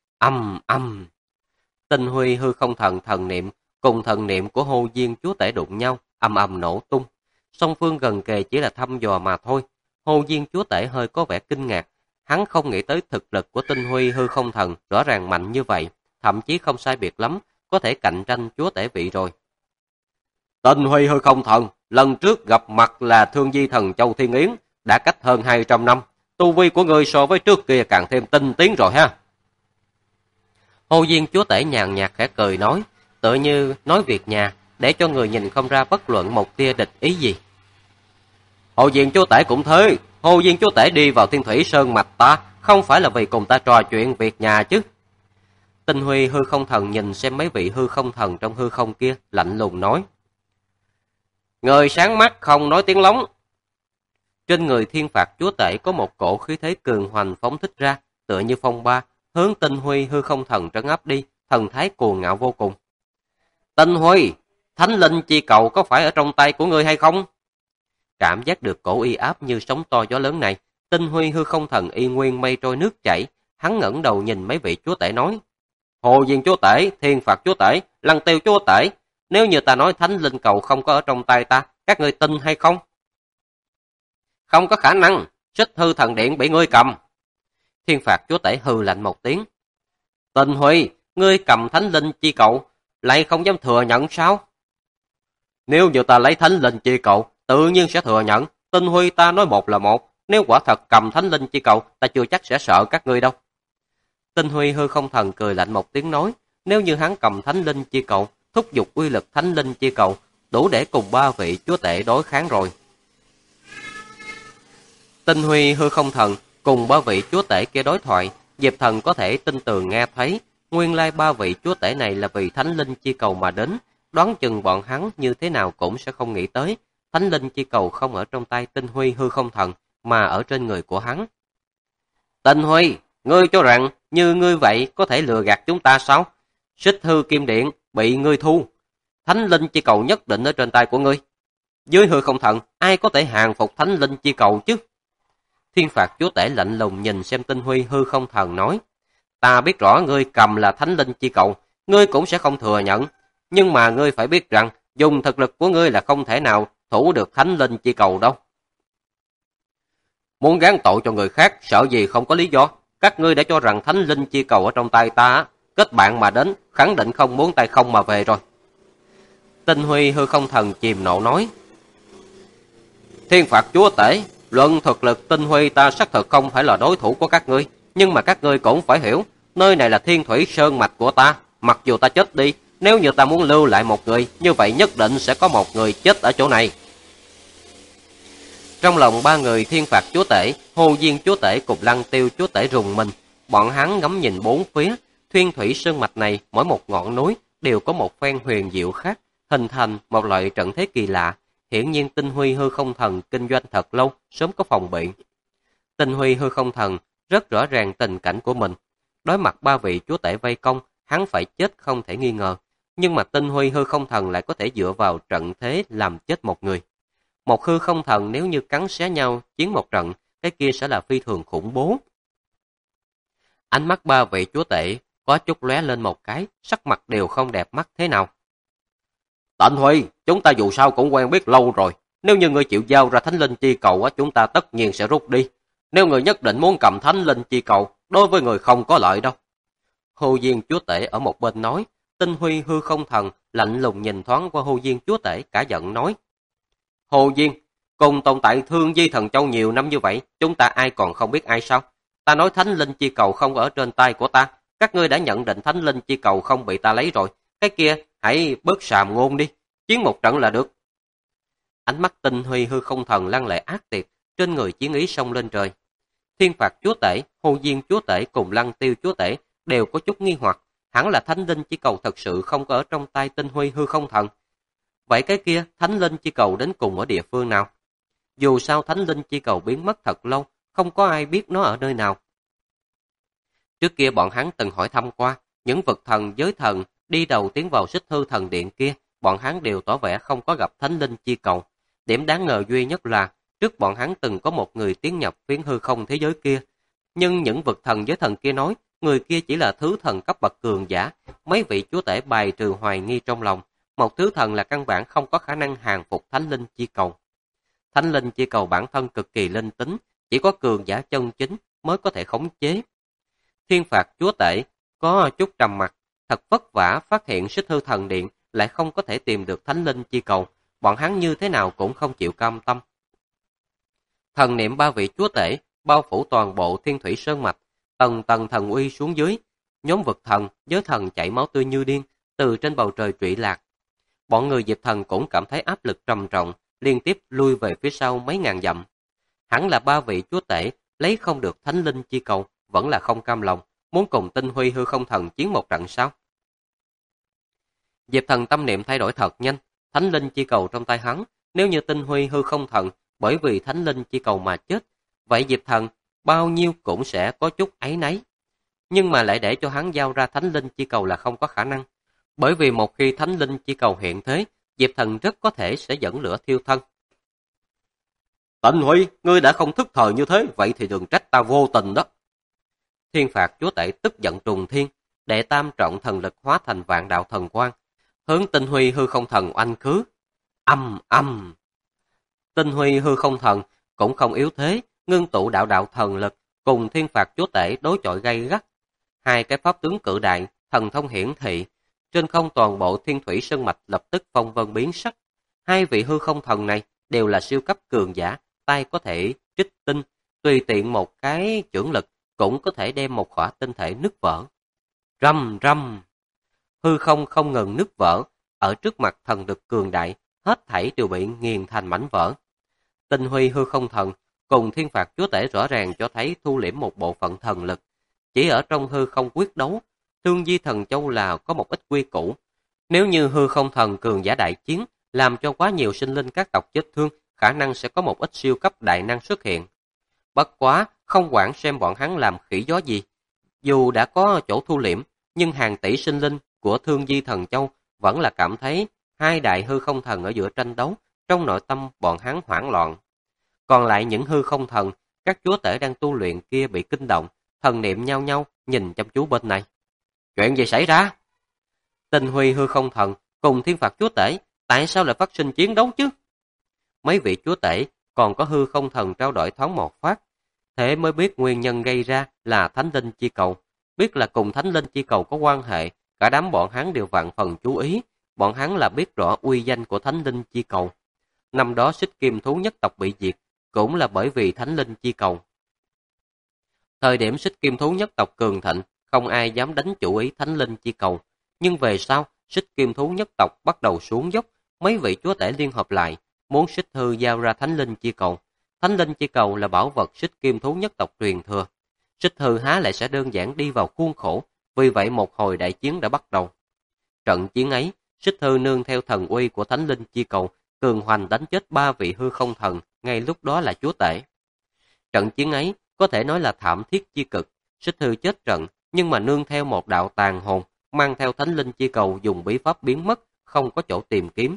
S1: Tinh Huy hư không thần thần niệm cùng thần niệm của Hồ Diên chúa tể đụng nhau, ầm ầm nổ tung. Song phương gần kề chỉ là thăm dò mà thôi. Hồ Diên chúa tể hơi có vẻ kinh ngạc. Hắn không nghĩ tới thực lực của Tinh Huy hư không thần rõ ràng mạnh như vậy, thậm chí không sai biệt lắm, có thể cạnh tranh chúa tể vị rồi. Tinh Huy hư không thần, lần trước gặp mặt là Thương Di thần Châu Thiên Yến, đã cách hơn 200 năm. Tu vi của ngươi so với trước kia càng thêm tinh tiến rồi ha. Hồ Diên chúa tể nhàn nhạt khẽ cười nói, tựa như nói việc nhà, để cho người nhìn không ra bất luận một tia địch ý gì. Hồ Diên chúa tể cũng thế, Hồ Diên chúa tể đi vào Thiên Thủy Sơn mạch ta, không phải là vì cùng ta trò chuyện việc nhà chứ. Tinh Huy hư không thần nhìn xem mấy vị hư không thần trong hư không kia, lạnh lùng nói. Người sáng mắt không nói tiếng lóng. Trên người thiên phạt chúa tể có một cổ khí thế cường hoành phóng thích ra, tựa như phong ba, hướng Tinh Huy hư không thần trấn áp đi, thần thái cuồng ngạo vô cùng. Tinh Huy, thánh linh chi cầu có phải ở trong tay của ngươi hay không? Cảm giác được cổ uy áp như sóng to gió lớn này, Tinh Huy hư không thần y nguyên mây trôi nước chảy, hắn ngẩng đầu nhìn mấy vị chúa tể nói. Hồ Diên chúa tể, thiên phạt chúa tể, lăng tiêu chúa tể, nếu như ta nói thánh linh cầu không có ở trong tay ta, các ngươi tin hay không? Không có khả năng, Xích Hư thần điện bị ngươi cầm. Thiên phạt chúa tể hừ lạnh một tiếng. Tinh Huy, ngươi cầm thánh linh chi cầu, lại không dám thừa nhận sao? Nếu như ta lấy thánh linh chi cầu, tự nhiên sẽ thừa nhận. Tinh Huy ta nói một là một, nếu quả thật cầm thánh linh chi cầu, ta chưa chắc sẽ sợ các ngươi đâu. Tinh Huy hư không thần cười lạnh một tiếng nói, nếu như hắn cầm thánh linh chi cầu, thúc giục uy lực thánh linh chi cầu, đủ để cùng ba vị chúa tể đối kháng rồi. Tinh Huy hư không thần cùng ba vị chúa tể kia đối thoại, Diệp Thần có thể tin tường nghe thấy, nguyên lai ba vị chúa tể này là vì thánh linh chi cầu mà đến, đoán chừng bọn hắn như thế nào cũng sẽ không nghĩ tới, thánh linh chi cầu không ở trong tay Tinh Huy hư không thần, mà ở trên người của hắn. Tinh Huy, ngươi cho rằng như ngươi vậy có thể lừa gạt chúng ta sao? Xích Hư Kim Điện bị ngươi thu, thánh linh chi cầu nhất định ở trên tay của ngươi. Dưới hư không thần, ai có thể hàng phục thánh linh chi cầu chứ? Thiên phạt chúa tể lạnh lùng nhìn xem Tinh Huy hư không thần nói. Ta biết rõ ngươi cầm là thánh linh chi cầu, ngươi cũng sẽ không thừa nhận. Nhưng mà ngươi phải biết rằng, dùng thực lực của ngươi là không thể nào thủ được thánh linh chi cầu đâu. Muốn gán tội cho người khác, sợ gì không có lý do. Các ngươi đã cho rằng thánh linh chi cầu ở trong tay ta, kết bạn mà đến, khẳng định không muốn tay không mà về rồi. Tinh Huy hư không thần chìm nộ nói. Thiên phạt chúa tể, luận thực lực Tinh Huy ta xác thực không phải là đối thủ của các ngươi, nhưng mà các ngươi cũng phải hiểu, nơi này là Thiên Thủy Sơn mạch của ta, mặc dù ta chết đi, nếu như ta muốn lưu lại một người, như vậy nhất định sẽ có một người chết ở chỗ này. Trong lòng ba người thiên phạt chúa tể, Hồ Diên chúa tể cùng Lăng Tiêu chúa tể rùng mình, bọn hắn ngắm nhìn bốn phía, Thiên Thủy Sơn mạch này mỗi một ngọn núi đều có một phen huyền diệu khác, hình thành một loại trận thế kỳ lạ. Hiển nhiên Tinh Huy hư không thần kinh doanh thật lâu, sớm có phòng bị. Tinh Huy hư không thần rất rõ ràng tình cảnh của mình. Đối mặt ba vị chúa tể vây công, hắn phải chết không thể nghi ngờ. Nhưng mà Tinh Huy hư không thần lại có thể dựa vào trận thế làm chết một người. Một hư không thần nếu như cắn xé nhau chiến một trận, cái kia sẽ là phi thường khủng bố. Ánh mắt ba vị chúa tể có chút lóe lên một cái, sắc mặt đều không đẹp mắt thế nào. Tịnh Huy, chúng ta dù sao cũng quen biết lâu rồi. Nếu như người chịu giao ra thánh linh chi cầu, chúng ta tất nhiên sẽ rút đi. Nếu người nhất định muốn cầm thánh linh chi cầu, đối với người không có lợi đâu. Hồ Diên chúa tể ở một bên nói. Tinh Huy hư không thần lạnh lùng nhìn thoáng qua Hồ Diên chúa tể, cả giận nói. Hồ Diên, cùng tồn tại Thương Di thần Châu nhiều năm như vậy, chúng ta ai còn không biết ai sao? Ta nói thánh linh chi cầu không ở trên tay của ta. Các ngươi đã nhận định thánh linh chi cầu không bị ta lấy rồi. Cái kia, hãy bớt sàm ngôn đi, chiến một trận là được. Ánh mắt Tinh Huy hư không thần lăng lệ ác tiệt, trên người chiến ý xông lên trời. Thiên phạt chúa tể, Hồ Diên chúa tể cùng Lăng Tiêu chúa tể đều có chút nghi hoặc, hẳn là thánh linh chi cầu thật sự không có ở trong tay Tinh Huy hư không thần. Vậy cái kia, thánh linh chi cầu đến cùng ở địa phương nào? Dù sao thánh linh chi cầu biến mất thật lâu, không có ai biết nó ở nơi nào. Trước kia bọn hắn từng hỏi thăm qua, những vực thần giới thần đi đầu tiến vào Xích Hư thần điện kia, bọn hắn đều tỏ vẻ không có gặp thánh linh chi cầu. Điểm đáng ngờ duy nhất là, trước bọn hắn từng có một người tiến nhập phiến hư không thế giới kia. Nhưng những vực thần giới thần kia nói, người kia chỉ là thứ thần cấp bậc cường giả. Mấy vị chúa tể bài trừ hoài nghi trong lòng. Một thứ thần là căn bản không có khả năng hàng phục thánh linh chi cầu. Thánh linh chi cầu bản thân cực kỳ linh tính, chỉ có cường giả chân chính mới có thể khống chế. Thiên phạt chúa tể có chút trầm mặc, thật vất vả phát hiện Xích Hư Thần Điện lại không có thể tìm được thánh linh chi cầu, bọn hắn như thế nào cũng không chịu cam tâm. Thần niệm ba vị chúa tể bao phủ toàn bộ Thiên Thủy Sơn mạch, tầng tầng thần uy xuống dưới, nhóm vực thần, giới thần chảy máu tươi như điên, từ trên bầu trời trụy lạc. Bọn người Diệp Thần cũng cảm thấy áp lực trầm trọng, liên tiếp lui về phía sau mấy ngàn dặm. Hẳn là ba vị chúa tể lấy không được thánh linh chi cầu, vẫn là không cam lòng, muốn cùng Tinh Huy Hư Không Thần chiến một trận sao? Diệp Thần tâm niệm thay đổi thật nhanh, thánh linh chi cầu trong tay hắn, nếu như Tinh Huy Hư Không Thần bởi vì thánh linh chi cầu mà chết, vậy Diệp Thần bao nhiêu cũng sẽ có chút áy náy. Nhưng mà lại để cho hắn giao ra thánh linh chi cầu là không có khả năng, bởi vì một khi thánh linh chi cầu hiện thế, Diệp Thần rất có thể sẽ dẫn lửa thiêu thân. Tịnh Huy, ngươi đã không thức thời như thế, vậy thì đừng trách ta vô tình đó. Thiên phạt chúa tể tức giận trùng thiên, đệ tam trọng thần lực hóa thành vạn đạo thần quang, hướng Tinh Huy Hư Không Thần oanh khứ. Âm âm. Tinh Huy Hư Không Thần cũng không yếu thế, ngưng tụ đạo đạo thần lực cùng thiên phạt chúa tể đối chọi gay gắt. Hai cái pháp tướng cự đại, thần thông hiển thị, trên không toàn bộ Thiên Thủy Sơn mạch lập tức phong vân biến sắc. Hai vị hư không thần này đều là siêu cấp cường giả, tay có thể trích tinh, tùy tiện một cái chưởng lực cũng có thể đem một khỏa tinh thể nứt vỡ. Rầm rầm, hư không không ngừng nứt vỡ, ở trước mặt thần lực cường đại, hết thảy đều bị nghiền thành mảnh vỡ. Tinh Huy Hư Không Thần cùng thiên phạt chúa tể rõ ràng cho thấy thu liễm một bộ phận thần lực. Chỉ ở trong hư không quyết đấu, Thương Di Thần Châu là có một ít quy củ. Nếu như hư không thần cường giả đại chiến, làm cho quá nhiều sinh linh các tộc chết thương, khả năng sẽ có một ít siêu cấp đại năng xuất hiện. Bất quá, không quản xem bọn hắn làm khỉ gió gì. Dù đã có chỗ thu liễm, nhưng hàng tỷ sinh linh của Thương Di Thần Châu vẫn là cảm thấy hai đại hư không thần ở giữa tranh đấu, trong nội tâm bọn hắn hoảng loạn. Còn lại những hư không thần, các chúa tể đang tu luyện kia bị kinh động, thần niệm nhau nhau nhìn chăm chú bên này. Chuyện gì xảy ra? Tinh Huy Hư Không Thần cùng thiên phạt chúa tể, tại sao lại phát sinh chiến đấu chứ? Mấy vị chúa tể còn có hư không thần trao đổi thoáng một phát, thế mới biết nguyên nhân gây ra là thánh linh chi cầu. Biết là cùng thánh linh chi cầu có quan hệ, cả đám bọn hắn đều vạn phần chú ý, bọn hắn là biết rõ uy danh của thánh linh chi cầu. Năm đó Xích Kim Thú nhất tộc bị diệt, cũng là bởi vì thánh linh chi cầu. Thời điểm Xích Kim Thú nhất tộc cường thịnh, không ai dám đánh chủ ý thánh linh chi cầu. Nhưng về sau, Xích Kim Thú nhất tộc bắt đầu xuống dốc, mấy vị chúa tể liên hợp lại, muốn Xích Hư giao ra thánh linh chi cầu. Thánh linh chi cầu là bảo vật Xích Kim Thú nhất tộc truyền thừa. Xích Hư há lại sẽ đơn giản đi vào khuôn khổ, vì vậy một hồi đại chiến đã bắt đầu. Trận chiến ấy, Xích Hư nương theo thần uy của thánh linh chi cầu, cường hoành đánh chết 3 vị hư không thần, ngay lúc đó là chúa tể. Trận chiến ấy có thể nói là thảm thiết chi cực, Xích Hư chết trận, nhưng mà nương theo một đạo tàn hồn, mang theo thánh linh chi cầu dùng bí pháp biến mất, không có chỗ tìm kiếm.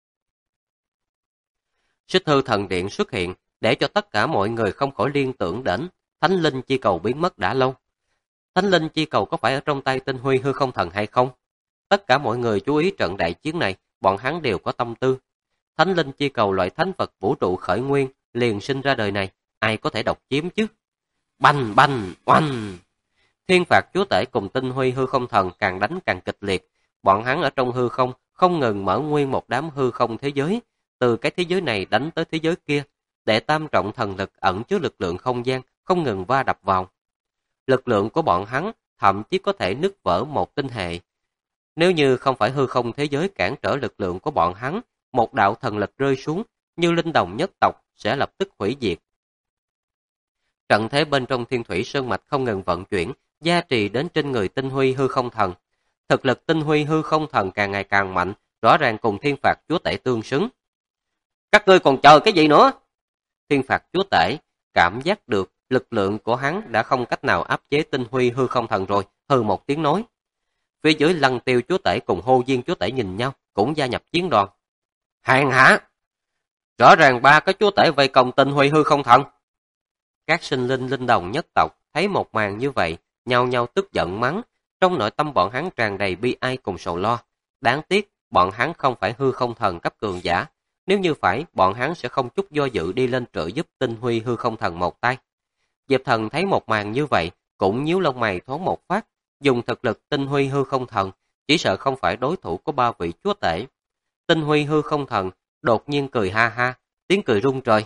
S1: Xích Hư thần điện xuất hiện, để cho tất cả mọi người không khỏi liên tưởng đến thánh linh chi cầu biến mất đã lâu. Thánh linh chi cầu có phải ở trong tay Tinh Huy Hư Không Thần hay không? Tất cả mọi người chú ý trận đại chiến này, bọn hắn đều có tâm tư. Thánh linh chi cầu loại thánh vật vũ trụ khởi nguyên, liền sinh ra đời này, ai có thể độc chiếm chứ? Bành bành oanh! Thiên phạt chúa tể cùng Tinh Huy Hư Không Thần càng đánh càng kịch liệt, bọn hắn ở trong hư không không ngừng mở nguyên một đám hư không thế giới, từ cái thế giới này đánh tới thế giới kia, để tam trọng thần lực ẩn chứa lực lượng không gian không ngừng va đập vào. Lực lượng của bọn hắn thậm chí có thể nứt vỡ một tinh hệ. Nếu như không phải hư không thế giới cản trở lực lượng của bọn hắn, một đạo thần lực rơi xuống, như linh đồng nhất tộc sẽ lập tức hủy diệt. Trận thế bên trong Thiên Thủy Sơn mạch không ngừng vận chuyển, gia trì đến trên người Tinh Huy Hư Không Thần. Thực lực Tinh Huy Hư Không Thần càng ngày càng mạnh, rõ ràng cùng thiên phạt chúa tể tương xứng. Các ngươi còn chờ cái gì nữa? Thiên phạt chúa tể cảm giác được lực lượng của hắn đã không cách nào áp chế Tinh Huy Hư Không Thần rồi, hừ một tiếng nói. Phía dưới Lăng Tiêu chúa tể cùng Hô Diên chúa tể nhìn nhau, cũng gia nhập chiến đoàn. Hàng hả? Rõ ràng ba cái chúa tể vây công Tinh Huy Hư Không Thần. Các sinh linh linh đồng nhất tộc thấy một màn như vậy, nhao nhao tức giận mắng, trong nội tâm bọn hắn tràn đầy bi ai cùng sầu lo. Đáng tiếc, bọn hắn không phải hư không thần cấp cường giả, Nếu như phải, bọn hắn sẽ không chút do dự đi lên trợ giúp Tinh Huy hư không thần một tay. Diệp Thần thấy một màn như vậy, cũng nhíu lông mày thoáng một phát, dùng thực lực Tinh Huy hư không thần, chỉ sợ không phải đối thủ của ba vị chúa tể. Tinh Huy hư không thần đột nhiên cười ha ha, tiếng cười rung trời.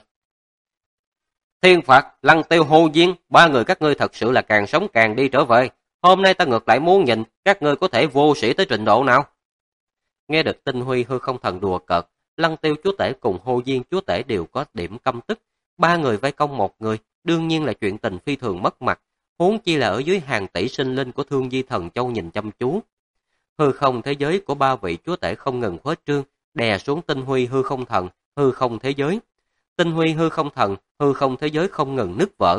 S1: Thiên Phạt, Lăng Tiêu, Hồ Diên, ba người các ngươi thật sự là càng sống càng đi trở về. Hôm nay ta ngược lại muốn nhìn các ngươi có thể vô sĩ tới trình độ nào. Nghe được Tinh Huy hư không thần đùa cợt, Lăng Tiêu chúa tể cùng Hồ Diên chúa tể đều có điểm căm tức. Ba người vây công một người, đương nhiên là chuyện tình phi thường mất mặt, huống chi là ở dưới hàng tỷ sinh linh của Thương Di Thần Châu nhìn chăm chú. Hư không thế giới của ba vị chúa tể không ngừng khuếch trương, đè xuống Tinh Huy hư không thần, hư không thế giới. Tinh Huy hư không thần, hư không thế giới không ngừng nứt vỡ.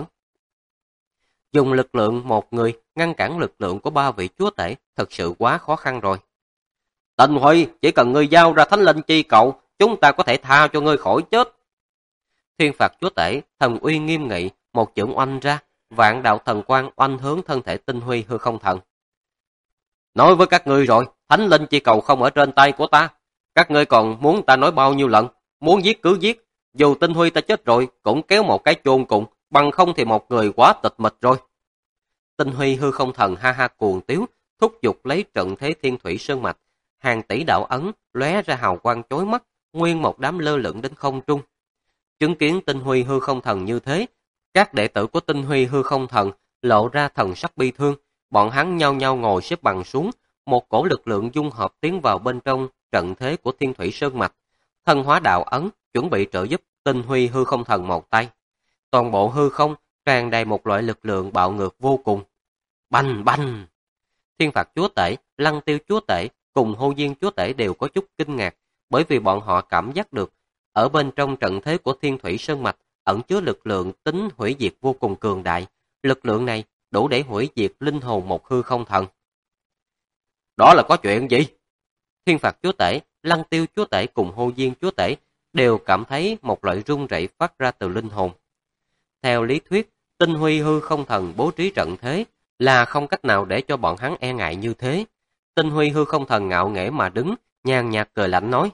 S1: Dùng lực lượng một người ngăn cản lực lượng của ba vị chúa tể thật sự quá khó khăn rồi. Tinh Huy, chỉ cần ngươi giao ra thánh linh chi cầu, chúng ta có thể tha cho ngươi khỏi chết. Thiên Phạt chúa tể, thần uy nghiêm nghị, một chưởng oanh ra, vạn đạo thần quang oanh hướng thân thể Tinh Huy hư không thần. Nói với các ngươi rồi, thánh linh chi cầu không ở trên tay của ta. Các ngươi còn muốn ta nói bao nhiêu lần, muốn giết cứ giết. Dù Tinh Huy ta chết rồi, cũng kéo một cái chôn cùng, bằng không thì một người quá tịch mịch rồi. Tinh Huy hư không thần ha ha cuồng tiếu, thúc giục lấy trận thế thiên thủy sơn mạch. Hàng tỷ đạo ấn lóe ra hào quang chói mắt, nguyên một đám lơ lửng đến không trung. Chứng kiến Tinh Huy hư không thần như thế, các đệ tử của Tinh Huy hư không thần lộ ra thần sắc bi thương, bọn hắn nhao nhao ngồi xếp bằng xuống, một cổ lực lượng dung hợp tiến vào bên trong trận thế của thiên thủy sơn mạch. Thân hóa đạo ấn chuẩn bị trợ giúp Tinh Huy hư không thần một tay. Toàn bộ hư không tràn đầy một loại lực lượng bạo ngược vô cùng. Bành bành! Thiên Phạt chúa tể, Lăng Tiêu chúa tể cùng Hồ Diên chúa tể đều có chút kinh ngạc, bởi vì bọn họ cảm giác được ở bên trong trận thế của thiên thủy sơn mạch ẩn chứa lực lượng tính hủy diệt vô cùng cường đại. Lực lượng này đủ để hủy diệt linh hồn một hư không thần. Đó là có chuyện gì? Thiên Phạt chúa tể, Lăng Tiêu chúa tể cùng Hồ Diên chúa tể đều cảm thấy một loại rung rẩy phát ra từ linh hồn. Theo lý thuyết, Tinh Huy hư không thần bố trí trận thế là không cách nào để cho bọn hắn e ngại như thế. Tinh Huy hư không thần ngạo nghễ mà đứng, nhàn nhạt cười lạnh nói,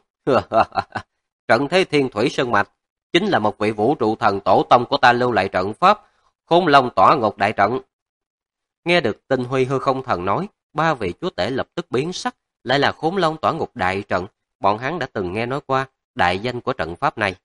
S1: trận thế thiên thủy sơn mạch chính là một vị vũ trụ thần tổ tông của ta lưu lại trận pháp, Khôn Long tỏa ngục đại trận. Nghe được Tinh Huy hư không thần nói, ba vị chúa tể lập tức biến sắc, lại là Khôn Long tỏa ngục đại trận, bọn hắn đã từng nghe nói qua đại danh của trận pháp này.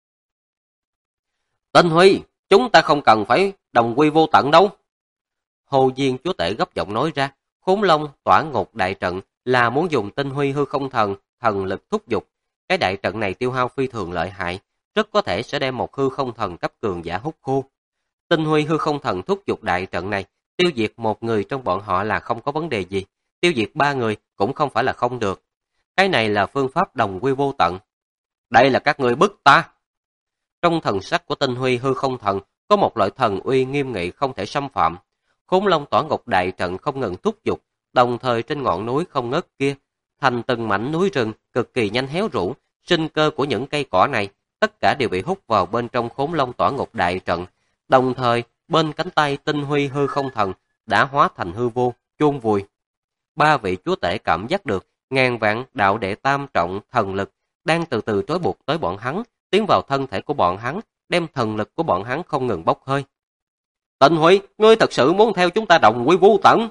S1: Tinh Huy, chúng ta không cần phải đồng quy vô tận đâu. Hồ Diên chúa tể gấp giọng nói ra, Khốn Long tỏa ngục đại trận là muốn dùng Tinh Huy hư không thần, thần lực thúc giục. Cái đại trận này tiêu hao phi thường lợi hại, rất có thể sẽ đem một hư không thần cấp cường giả hút khô. Tinh Huy hư không thần thúc giục đại trận này, tiêu diệt một người trong bọn họ là không có vấn đề gì, tiêu diệt ba người cũng không phải là không được. Cái này là phương pháp đồng quy vô tận. Đây là các người bức ta. Trong thần sắc của Tinh Huy hư không thần có một loại thần uy nghiêm nghị không thể xâm phạm. Khốn Long tỏa ngục đại trận không ngừng thúc giục, đồng thời trên ngọn núi không ngớt kia, thành từng mảnh núi rừng cực kỳ nhanh héo rũ, sinh cơ của những cây cỏ này tất cả đều bị hút vào bên trong Khốn Long tỏa ngục đại trận. Đồng thời, bên cánh tay Tinh Huy hư không thần đã hóa thành hư vô, chôn vùi. Ba vị chúa tể cảm giác được ngàn vạn đạo đệ tam trọng thần lực đang từ từ trói buộc tới bọn hắn, tiến vào thân thể của bọn hắn, đem thần lực của bọn hắn không ngừng bốc hơi. Tinh Huy, ngươi thật sự muốn theo chúng ta đồng quy vô tận?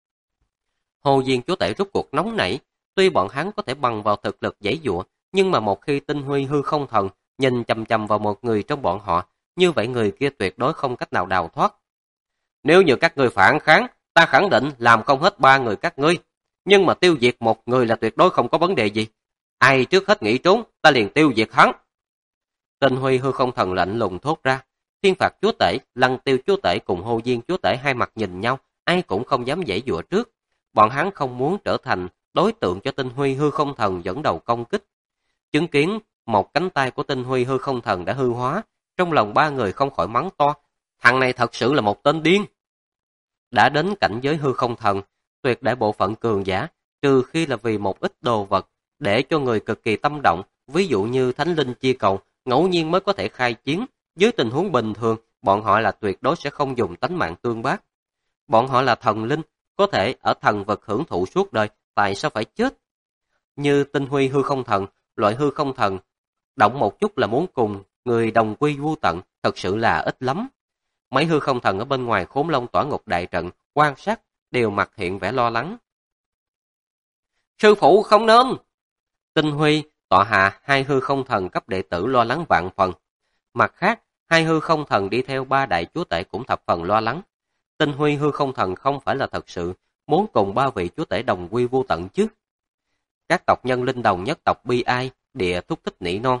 S1: Hồ Diên chúa tể rút cuộc nóng nảy, tuy bọn hắn có thể bằng vào thực lực giãy giụa, nhưng mà một khi Tinh Huy hư không thần nhìn chằm chằm vào một người trong bọn họ, như vậy người kia tuyệt đối không cách nào đào thoát. Nếu như các ngươi phản kháng, ta khẳng định làm không hết ba người các ngươi, nhưng mà tiêu diệt một người là tuyệt đối không có vấn đề gì. Ai trước hết nghĩ trốn, ta liền tiêu diệt hắn. Tinh Huy hư không thần lạnh lùng thốt ra. Thiên Phạt chúa tể, Lăng Tiêu chúa tể cùng Hồ Diên chúa tể hai mặt nhìn nhau, ai cũng không dám giãy giụa trước. Bọn hắn không muốn trở thành đối tượng cho Tinh Huy hư không thần dẫn đầu công kích. Chứng kiến một cánh tay của Tinh Huy hư không thần đã hư hóa, trong lòng ba người không khỏi mắng to, thằng này thật sự là một tên điên. Đã đến cảnh giới hư không thần, tuyệt đại bộ phận cường giả, trừ khi là vì một ít đồ vật, để cho người cực kỳ tâm động, ví dụ như Thánh Linh Chi Cầu, ngẫu nhiên mới có thể khai chiến. Dưới tình huống bình thường, bọn họ là tuyệt đối sẽ không dùng tánh mạng tương bác. Bọn họ là thần linh, có thể ở thần vật hưởng thụ suốt đời, tại sao phải chết? Như Tinh Huy hư không thần, loại hư không thần động một chút là muốn cùng người đồng quy vu tận, thật sự là ít lắm. Mấy hư không thần ở bên ngoài Khốn Long Tỏa Ngục đại trận, quan sát, đều mặt hiện vẻ lo lắng. Sư phụ không nên! Tinh Huy, tọa hạ hai hư không thần cấp đệ tử lo lắng vạn phần. Mặt khác, hai hư không thần đi theo ba đại chúa tể cũng thập phần lo lắng. Tinh Huy hư không thần không phải là thật sự muốn cùng ba vị chúa tể đồng quy vô tận chứ. Các tộc nhân linh đồng nhất tộc bi ai, địa thúc thích nỉ non.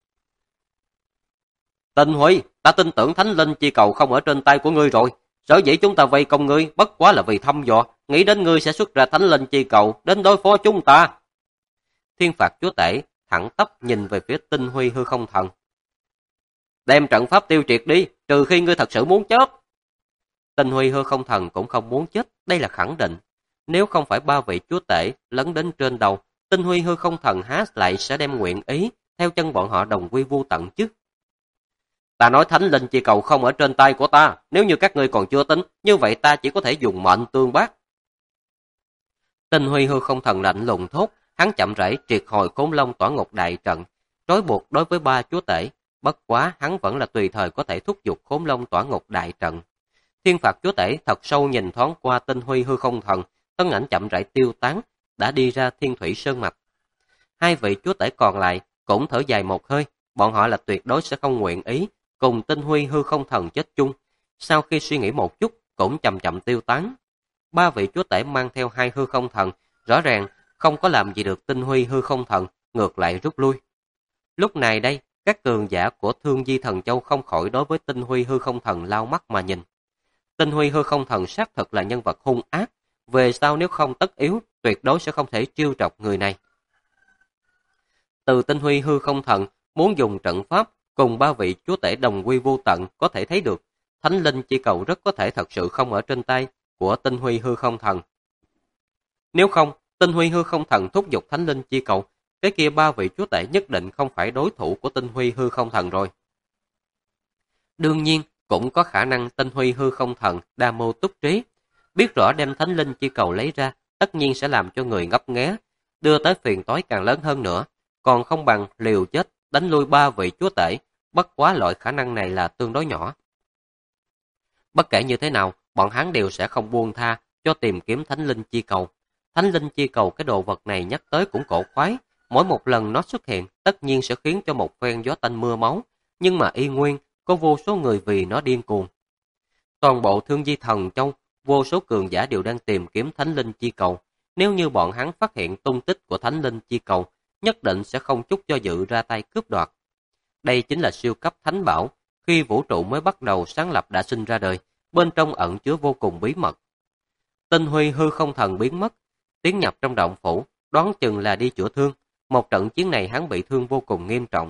S1: Tinh Huy, ta tin tưởng thánh linh chi cầu không ở trên tay của ngươi rồi. Sở dĩ chúng ta vây công ngươi bất quá là vì thăm dò, nghĩ đến ngươi sẽ xuất ra thánh linh chi cầu đến đối phó chúng ta. Thiên phạt chúa tể thẳng tắp nhìn về phía Tinh Huy hư không thần. Đem trận pháp tiêu triệt đi, trừ khi ngươi thật sự muốn chết. Tinh Huy hư không thần cũng không muốn chết, đây là khẳng định. Nếu không phải ba vị chúa tể lấn đến trên đầu, Tinh Huy hư không thần há lại sẽ đem nguyện ý theo chân bọn họ đồng quy vu tận chứ. Ta nói thánh linh chi cầu không ở trên tay của ta, nếu như các ngươi còn chưa tính, như vậy ta chỉ có thể dùng mệnh tương bác. Tinh Huy hư không thần lạnh lùng thốt, hắn chậm rãi triệt hồi Khốn Long Tỏa Ngục đại trận, trói buộc đối với ba chúa tể, bất quá hắn vẫn là tùy thời có thể thúc giục Khốn Long Tỏa Ngục đại trận. Thiên phạt chúa tể thật sâu nhìn thoáng qua Tinh Huy hư không thần, thân ảnh chậm rãi tiêu tán, đã đi ra Thiên Thủy Sơn Mạch. Hai vị chúa tể còn lại cũng thở dài một hơi, bọn họ là tuyệt đối sẽ không nguyện ý cùng Tinh Huy hư không thần chết chung. Sau khi suy nghĩ một chút, cũng chậm chậm tiêu tán. Ba vị chúa tể mang theo hai hư không thần, rõ ràng không có làm gì được Tinh Huy hư không thần, ngược lại rút lui. Lúc này đây, các cường giả của Thương Di Thần Châu không khỏi đối với Tinh Huy hư không thần lau mắt mà nhìn. Tinh Huy hư không thần xác thực là nhân vật hung ác, về sau nếu không tất yếu, tuyệt đối sẽ không thể trêu chọc người này. Từ Tinh Huy hư không thần muốn dùng trận pháp cùng ba vị chúa tể đồng quy vô tận có thể thấy được, thánh linh chi cầu rất có thể thật sự không ở trên tay của Tinh Huy hư không thần. Nếu không, Tinh Huy hư không thần thúc giục thánh linh chi cầu, cái kia ba vị chúa tể nhất định không phải đối thủ của Tinh Huy hư không thần rồi. Đương nhiên, cũng có khả năng Tinh Huy hư không thần đa mưu túc trí, biết rõ đem thánh linh chi cầu lấy ra, tất nhiên sẽ làm cho người ngấp nghé, đưa tới phiền toái càng lớn hơn nữa, còn không bằng liều chết đánh lui ba vị chúa tể, bất quá loại khả năng này là tương đối nhỏ. Bất kể như thế nào, bọn hắn đều sẽ không buông tha cho tìm kiếm thánh linh chi cầu. Thánh linh chi cầu, cái đồ vật này nhắc tới cũng cổ quái, mỗi một lần nó xuất hiện tất nhiên sẽ khiến cho một phen gió tanh mưa máu, nhưng mà y nguyên có vô số người vì nó điên cuồng. Toàn bộ Thương Di Thần Châu, vô số cường giả đều đang tìm kiếm thánh linh chi cầu. Nếu như bọn hắn phát hiện tung tích của thánh linh chi cầu, nhất định sẽ không chút do dự ra tay cướp đoạt. Đây chính là siêu cấp thánh bảo, khi vũ trụ mới bắt đầu sáng lập đã sinh ra đời, bên trong ẩn chứa vô cùng bí mật. Tinh Huy hư không thần biến mất, tiến nhập trong động phủ, đoán chừng là đi chữa thương. Một trận chiến này hắn bị thương vô cùng nghiêm trọng.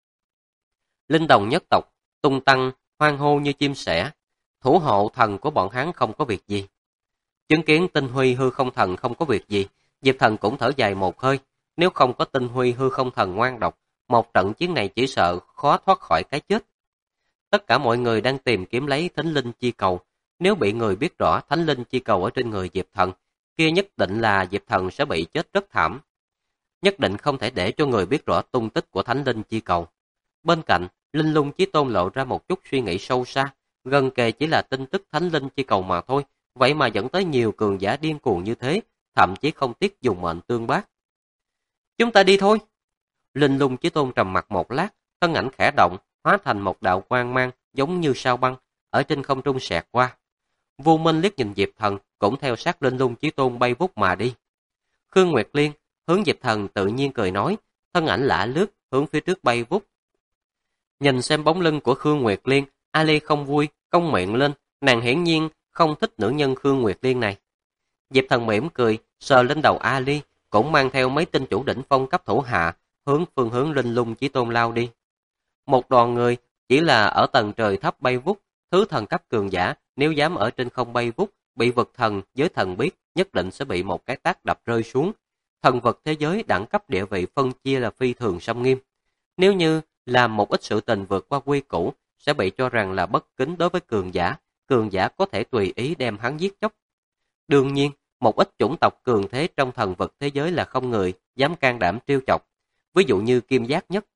S1: Linh đồng nhất tộc, tung tăng, hoan hô như chim sẻ, thủ hộ thần của bọn hắn không có việc gì. Chứng kiến Tinh Huy hư không thần không có việc gì, Diệp Thần cũng thở dài một hơi. Nếu không có Tinh Huy hư không thần ngoan độc, một trận chiến này chỉ sợ khó thoát khỏi cái chết. Tất cả mọi người đang tìm kiếm lấy thánh linh chi cầu. Nếu bị người biết rõ thánh linh chi cầu ở trên người Diệp Thần, kia nhất định là Diệp Thần sẽ bị chết rất thảm. Nhất định không thể để cho người biết rõ tung tích của thánh linh chi cầu. Bên cạnh, Linh Lung Chí Tôn lộ ra một chút suy nghĩ sâu xa, gần kề chỉ là tin tức thánh linh chi cầu mà thôi, vậy mà dẫn tới nhiều cường giả điên cuồng như thế, thậm chí không tiếc dùng mệnh tương bác. Chúng ta đi thôi. Linh Lung Chí Tôn trầm mặt một lát, thân ảnh khẽ động, hóa thành một đạo quang mang giống như sao băng, ở trên không trung xẹt qua. Vô Minh liếc nhìn Diệp Thần, cũng theo sát Linh Lung Chí Tôn bay vút mà đi. Khương Nguyệt Liên hướng Diệp Thần tự nhiên cười nói, thân ảnh lả lướt hướng phía trước bay vút. Nhìn xem bóng lưng của Khương Nguyệt Liên, Ali không vui, cong miệng lên, nàng hiển nhiên không thích nữ nhân Khương Nguyệt Liên này. Diệp Thần mỉm cười, sờ lên đầu Ali, cũng mang theo mấy tinh chủ đỉnh phong cấp thủ hạ, hướng phương hướng Linh Lung Chí Tôn lao đi. Một đoàn người chỉ là ở tầng trời thấp bay vút, thứ thần cấp cường giả nếu dám ở trên không bay vút, bị vực thần giới thần biết, nhất định sẽ bị một cái tát đập rơi xuống. Thần vật thế giới đẳng cấp địa vị phân chia là phi thường xâm nghiêm. Nếu như làm một ít sự tình vượt qua quy củ, sẽ bị cho rằng là bất kính đối với cường giả có thể tùy ý đem hắn giết chóc. Đương nhiên, một ít chủng tộc cường thế trong thần vật thế giới là không người dám can đảm trêu chọc. Ví dụ như Kim Giác nhất tộc,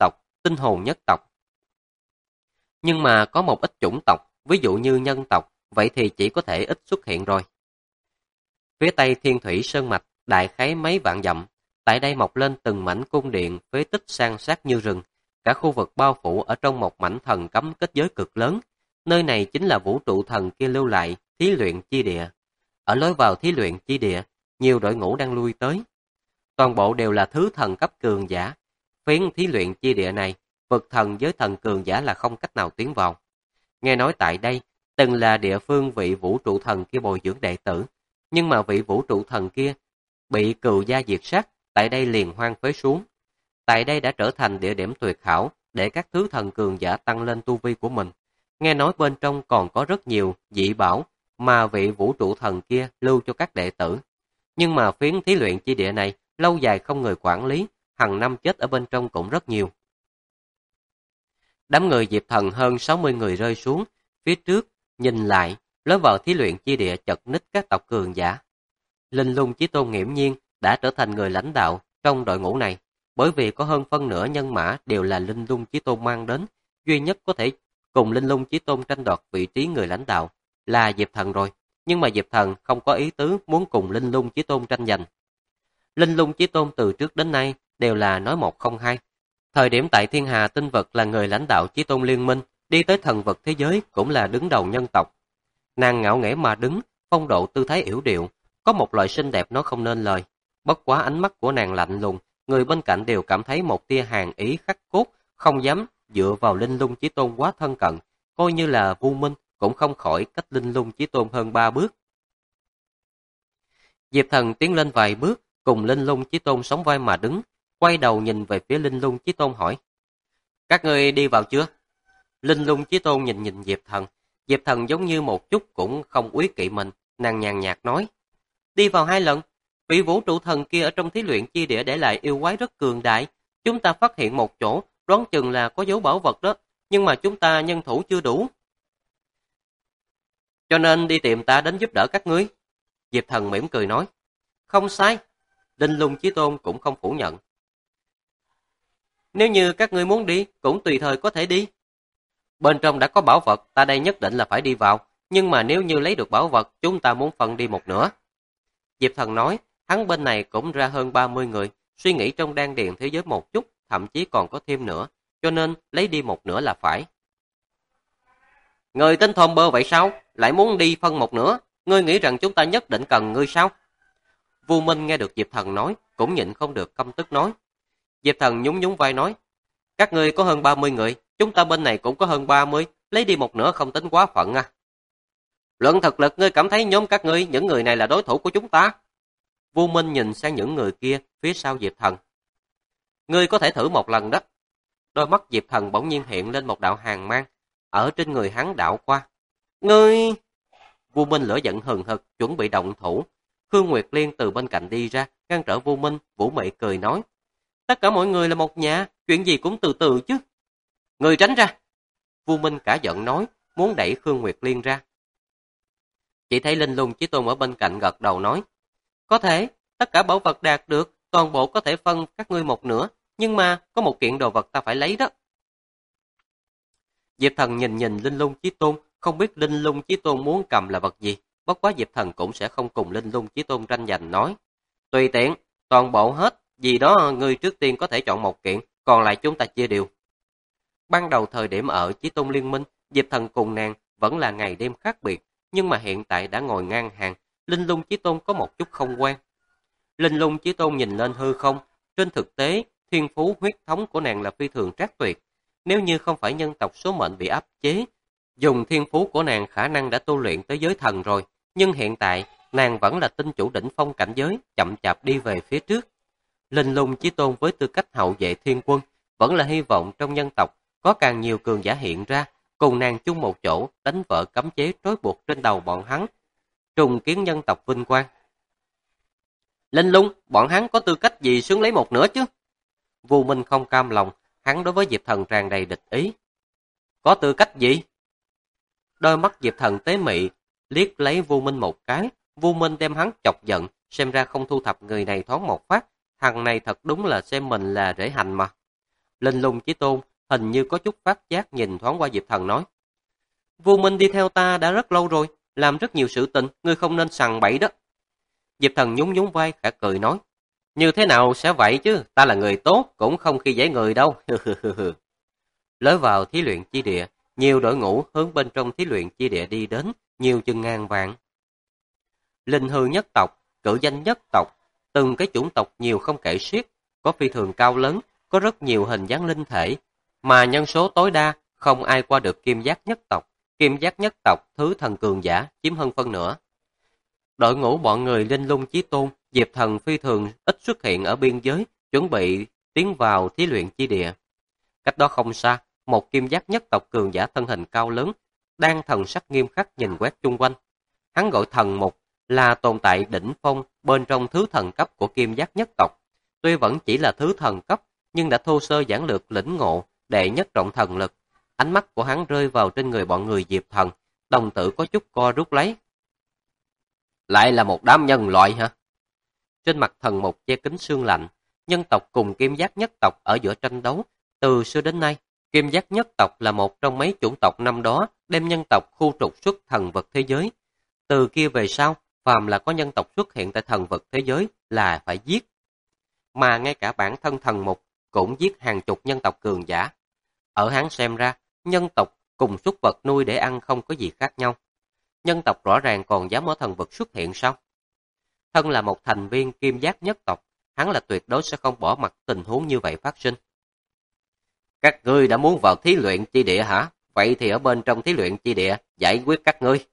S1: tinh hồn nhất tộc. Nhưng mà có một ít chủng tộc, ví dụ như nhân tộc, vậy thì chỉ có thể ít xuất hiện rồi. Phía tây Thiên Thủy Sơn Mạch, đại khái mấy vạn dặm, tại đây mọc lên từng mảnh cung điện, phế tích san sát như rừng, cả khu vực bao phủ ở trong một mảnh thần cấm kết giới cực lớn. Nơi này chính là vũ trụ thần kia lưu lại, thí luyện chi địa. Ở lối vào thí luyện chi địa, nhiều đội ngũ đang lui tới. Toàn bộ đều là thứ thần cấp cường giả. Phiến thí luyện chi địa này, vực thần với thần cường giả là không cách nào tiến vào. Nghe nói tại đây, từng là địa phương vị vũ trụ thần kia bồi dưỡng đệ tử, nhưng mà vị vũ trụ thần kia bị cừu gia diệt sát, tại đây liền hoang phế xuống. Tại đây đã trở thành địa điểm tuyệt hảo để các thứ thần cường giả tăng lên tu vi của mình. Nghe nói bên trong còn có rất nhiều dị bảo mà vị vũ trụ thần kia lưu cho các đệ tử. Nhưng mà phiến thí luyện chi địa này lâu dài không người quản lý, hàng năm chết ở bên trong cũng rất nhiều. Đám người Diệp Thần hơn 60 người rơi xuống, phía trước, nhìn lại, lối vào thí luyện chi địa chật ních các tộc cường giả. Linh Lung Chí Tôn nghiễm nhiên đã trở thành người lãnh đạo trong đội ngũ này, bởi vì có hơn phân nửa nhân mã đều là Linh Lung Chí Tôn mang đến, duy nhất có thể cùng Linh Lung Chí Tôn tranh đoạt vị trí người lãnh đạo là Diệp Thần rồi, nhưng mà Diệp Thần không có ý tứ muốn cùng Linh Lung Chí Tôn tranh giành. Linh Lung Chí Tôn từ trước đến nay đều là nói một không hai. Thời điểm tại Thiên Hà Tinh Vực là người lãnh đạo Chí Tôn Liên Minh, đi tới thần vực thế giới cũng là đứng đầu nhân tộc. Nàng ngạo nghễ mà đứng, phong độ tư thái yểu điệu, có một loại xinh đẹp nói không nên lời. Bất quá ánh mắt của nàng lạnh lùng, người bên cạnh đều cảm thấy một tia hàn ý khắc cốt, không dám dựa vào Linh Lung Chí Tôn quá thân cận, coi như là Vu Minh cũng không khỏi cách Linh Lung Chí Tôn hơn 3 bước. Diệp Thần tiến lên vài bước, cùng Linh Lung Chí Tôn sóng vai mà đứng, quay đầu nhìn về phía Linh Lung Chí Tôn hỏi: "Các ngươi đi vào chưa?" Linh Lung Chí Tôn nhìn nhìn Diệp Thần, Diệp Thần giống như một chút cũng không úy kỵ mình, nàng nhàn nhạt nói: "Đi vào 2 lần, vị vũ trụ thần kia ở trong thí luyện chi địa để lại yêu quái rất cường đại, chúng ta phát hiện một chỗ, đoán chừng là có dấu bảo vật đó, nhưng mà chúng ta nhân thủ chưa đủ. Cho nên đi tìm ta đến giúp đỡ các ngươi." Diệp Thần mỉm cười nói: "Không sai." Linh Lung Chí Tôn cũng không phủ nhận: "Nếu như các ngươi muốn đi, cũng tùy thời có thể đi. Bên trong đã có bảo vật, ta đây nhất định là phải đi vào, nhưng mà nếu như lấy được bảo vật, chúng ta muốn phân đi một nửa." Diệp Thần nói, hắn bên này cũng ra hơn 30 người, suy nghĩ trong đan điền thế giới một chút, thậm chí còn có thêm nữa, cho nên lấy đi một nửa là phải. "Người tên thôn bơ vậy sao? Lại muốn đi phân một nửa? Ngươi nghĩ rằng chúng ta nhất định cần ngươi sao?" Vu Minh nghe được Diệp Thần nói, cũng nhịn không được căm tức nói. Diệp Thần nhún nhún vai nói: "Các ngươi có hơn 30 người, chúng ta bên này cũng có hơn 30, lấy đi một nửa không tính quá phận à. Luận thực lực ngươi cảm thấy nhóm các ngươi, những người này là đối thủ của chúng ta?" Vu Minh nhìn sang những người kia phía sau Diệp Thần. "Ngươi có thể thử một lần đó." Đôi mắt Diệp Thần bỗng nhiên hiện lên một đạo hàn mang, ở trên người hắn đảo qua. "Ngươi..." Vu Minh lửa giận hừng hực, chuẩn bị động thủ. Khương Nguyệt Liên từ bên cạnh đi ra, ngăn trở Vu Minh, Vũ Mị cười nói: "Tất cả mọi người là một nhà, chuyện gì cũng từ từ chứ." "Ngươi tránh ra!" Vu Minh cả giận nói, muốn đẩy Khương Nguyệt Liên ra. Chỉ thấy Linh Lung Chí Tôn ở bên cạnh gật đầu nói: "Có thể, tất cả bảo vật đạt được, toàn bộ có thể phân các ngươi một nửa, nhưng mà có một kiện đồ vật ta phải lấy đó." Diệp Thần nhìn nhìn Linh Lung Chí Tôn, không biết Linh Lung Chí Tôn muốn cầm là vật gì, bất quá Diệp Thần cũng sẽ không cùng Linh Lung Chí Tôn tranh giành, nói: "Tùy tiện, toàn bộ hết, gì đó ngươi trước tiên có thể chọn một kiện, còn lại chúng ta chia đều." Ban đầu thời điểm ở Chí Tôn Liên Minh, Diệp Thần cùng nàng vẫn là ngày đêm khác biệt, nhưng mà hiện tại đã ngồi ngang hàng, Linh Lung Chí Tôn có một chút không quen. Linh Lung Chí Tôn nhìn lên hư không, trên thực tế, thiên phú huyết thống của nàng là phi thường trác tuyệt. Nếu như không phải nhân tộc số mệnh bị áp chế, dùng thiên phú của nàng khả năng đã tu luyện tới giới thần rồi, nhưng hiện tại, nàng vẫn là tinh chủ đỉnh phong cảnh giới, chậm chạp đi về phía trước. Linh Lung Chí Tôn với tư cách hậu vệ thiên quân, vẫn là hy vọng trong nhân tộc có càng nhiều cường giả hiện ra, cùng nàng chung một chỗ đánh vỡ cấm chế trói buộc trên đầu bọn hắn, trùng kiến nhân tộc vinh quang. "Linh Lung, bọn hắn có tư cách gì xứng lấy một nửa chứ?" Vu Minh không cam lòng, hắn đối với Diệp Thần tràn đầy địch ý. "Có tư cách gì?" Đôi mắt Diệp Thần tế mị, liếc lấy Vu Minh một cái, Vu Minh đem hắn chọc giận, xem ra không thu thập người này thoáng một phát, thằng này thật đúng là xem mình là rễ hành mà. Linh Lung Chí Tôn hình như có chút phát giác nhìn thoáng qua Diệp Thần nói. Vô Minh đi theo ta đã rất lâu rồi, làm rất nhiều sự tình, ngươi không nên sằng bậy đó. Diệp Thần nhún nhún vai khẽ cười nói. Như thế nào sẽ vậy chứ, ta là người tốt, cũng không khi dễ người đâu. Lối vào thí luyện chi địa, nhiều đội ngũ hướng bên trong thí luyện chi địa đi đến, nhiều chừng ngàn vạn. Linh hư nhất tộc, cự danh nhất tộc, từng cái chủng tộc nhiều không kể xiết, có phi thường cao lớn, có rất nhiều hình dáng linh thể, mà nhân số tối đa không ai qua được kim giác nhất tộc. Kim giác nhất tộc, thứ thần cường giả, chiếm hơn phân nửa. Đội ngũ bọn người Linh Lung Chí Tôn, Diệp Thần phi thường ít xuất hiện ở biên giới, chuẩn bị tiến vào thí luyện chi địa. Cách đó không xa, một kim giác nhất tộc cường giả thân hình cao lớn, đang thần sắc nghiêm khắc nhìn quét chung quanh. Hắn gọi thần mục, là tồn tại đỉnh phong bên trong thứ thần cấp của kim giác nhất tộc. Tuy vẫn chỉ là thứ thần cấp, nhưng đã thô sơ giản lược lĩnh ngộ, đệ nhất trọng thần lực. Ánh mắt của hắn rơi vào trên người bọn người Diệp Thần, đồng tử có chút co rút lấy. Lại là một đám nhân loại hả? Trên mặt thần mục che kính sương lạnh, nhân tộc cùng kim giác nhất tộc ở giữa tranh đấu. Từ xưa đến nay, kim giác nhất tộc là một trong mấy chủng tộc năm đó đem nhân tộc khu trục xuất thần vật thế giới. Từ kia về sau, phàm là có nhân tộc xuất hiện tại thần vật thế giới là phải giết. Mà ngay cả bản thân thần mục cũng giết hàng chục nhân tộc cường giả. Ở hắn xem ra, nhân tộc cùng súc vật nuôi để ăn không có gì khác nhau. Nhân tộc rõ ràng còn dám ở thần vật xuất hiện sao? Thân là một thành viên kim giác nhất tộc, hắn là tuyệt đối sẽ không bỏ mặc tình huống như vậy phát sinh. Các ngươi đã muốn vào thí luyện chi địa hả? Vậy thì ở bên trong thí luyện chi địa giải quyết các ngươi.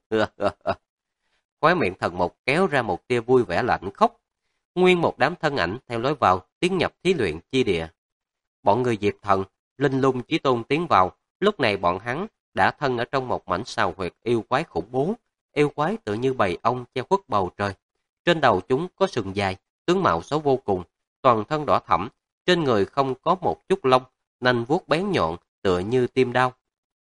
S1: Khóe miệng thần mục kéo ra một tia vui vẻ lạnh khóc. Nguyên một đám thân ảnh theo lối vào tiến nhập thí luyện chi địa. Bọn người Diệp Thần, Linh Lung Chí Tôn tiến vào, lúc này bọn hắn đã thân ở trong một mảnh sào huyệt yêu quái khủng bố. Yêu quái tự như bầy ong che khuất bầu trời. Trên đầu chúng có sừng dài, tướng mạo xấu vô cùng, toàn thân đỏ thẫm, trên người không có một chút lông, nanh vuốt bén nhọn, tựa như tim đao.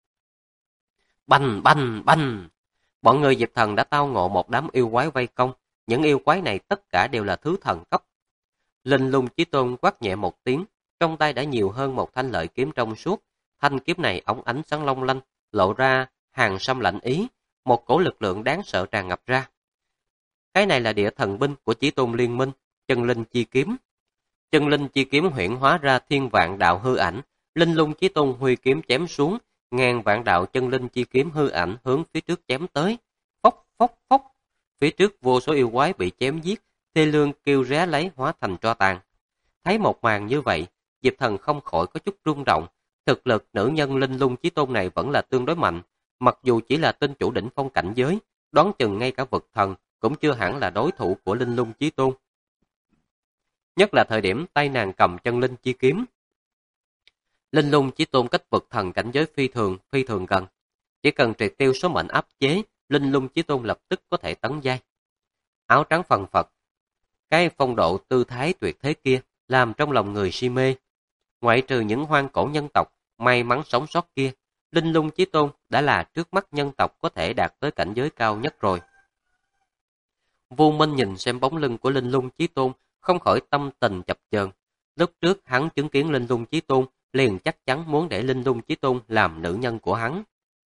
S1: Bành bành bành! Bọn người Diệp Thần đã tao ngộ một đám yêu quái vây công, những yêu quái này tất cả đều là thứ thần cấp. Linh Lung Chí Tôn quát nhẹ một tiếng, trong tay đã nhiều hơn một thanh lợi kiếm trong suốt, thanh kiếm này óng ánh sáng long lanh, lộ ra hàng xăm lạnh ý, một cổ lực lượng đáng sợ tràn ngập ra. Cái này là địa thần binh của Chí Tôn Liên Minh, Chân Linh Chi Kiếm. Chân Linh Chi Kiếm huyễn hóa ra thiên vạn đạo hư ảnh, Linh Lung Chí Tôn huy kiếm chém xuống, ngàn vạn đạo Chân Linh Chi Kiếm hư ảnh hướng phía trước chém tới. Phốc phốc phốc, phía trước vô số yêu quái bị chém giết, thê lương kêu ré lấy hóa thành tro tàn. Thấy một màn như vậy, Diệp Thần không khỏi có chút rung động. Thực lực nữ nhân Linh Lung Chí Tôn này vẫn là tương đối mạnh, mặc dù chỉ là tinh chủ đỉnh phong cảnh giới, đoán chừng ngay cả vực thần cũng chưa hẳn là đối thủ của Linh Lung Chí Tôn. Nhất là thời điểm tay nàng cầm Chân Linh Chi Kiếm. Linh Lung Chí Tôn cách vực thần cảnh giới phi thường gần. Chỉ cần triệt tiêu số mệnh áp chế, Linh Lung Chí Tôn lập tức có thể tấn giai. Áo trắng phần phật, cái phong độ tư thái tuyệt thế kia làm trong lòng người si mê. Ngoại trừ những hoang cổ nhân tộc may mắn sống sót kia, Linh Lung Chí Tôn đã là trước mắt nhân tộc có thể đạt tới cảnh giới cao nhất rồi. Vô Minh nhìn xem bóng lưng của Linh Lung Chí Tôn, không khỏi tâm tình chập chờn. Lúc trước hắn chứng kiến Linh Lung Chí Tôn, liền chắc chắn muốn để Linh Lung Chí Tôn làm nữ nhân của hắn.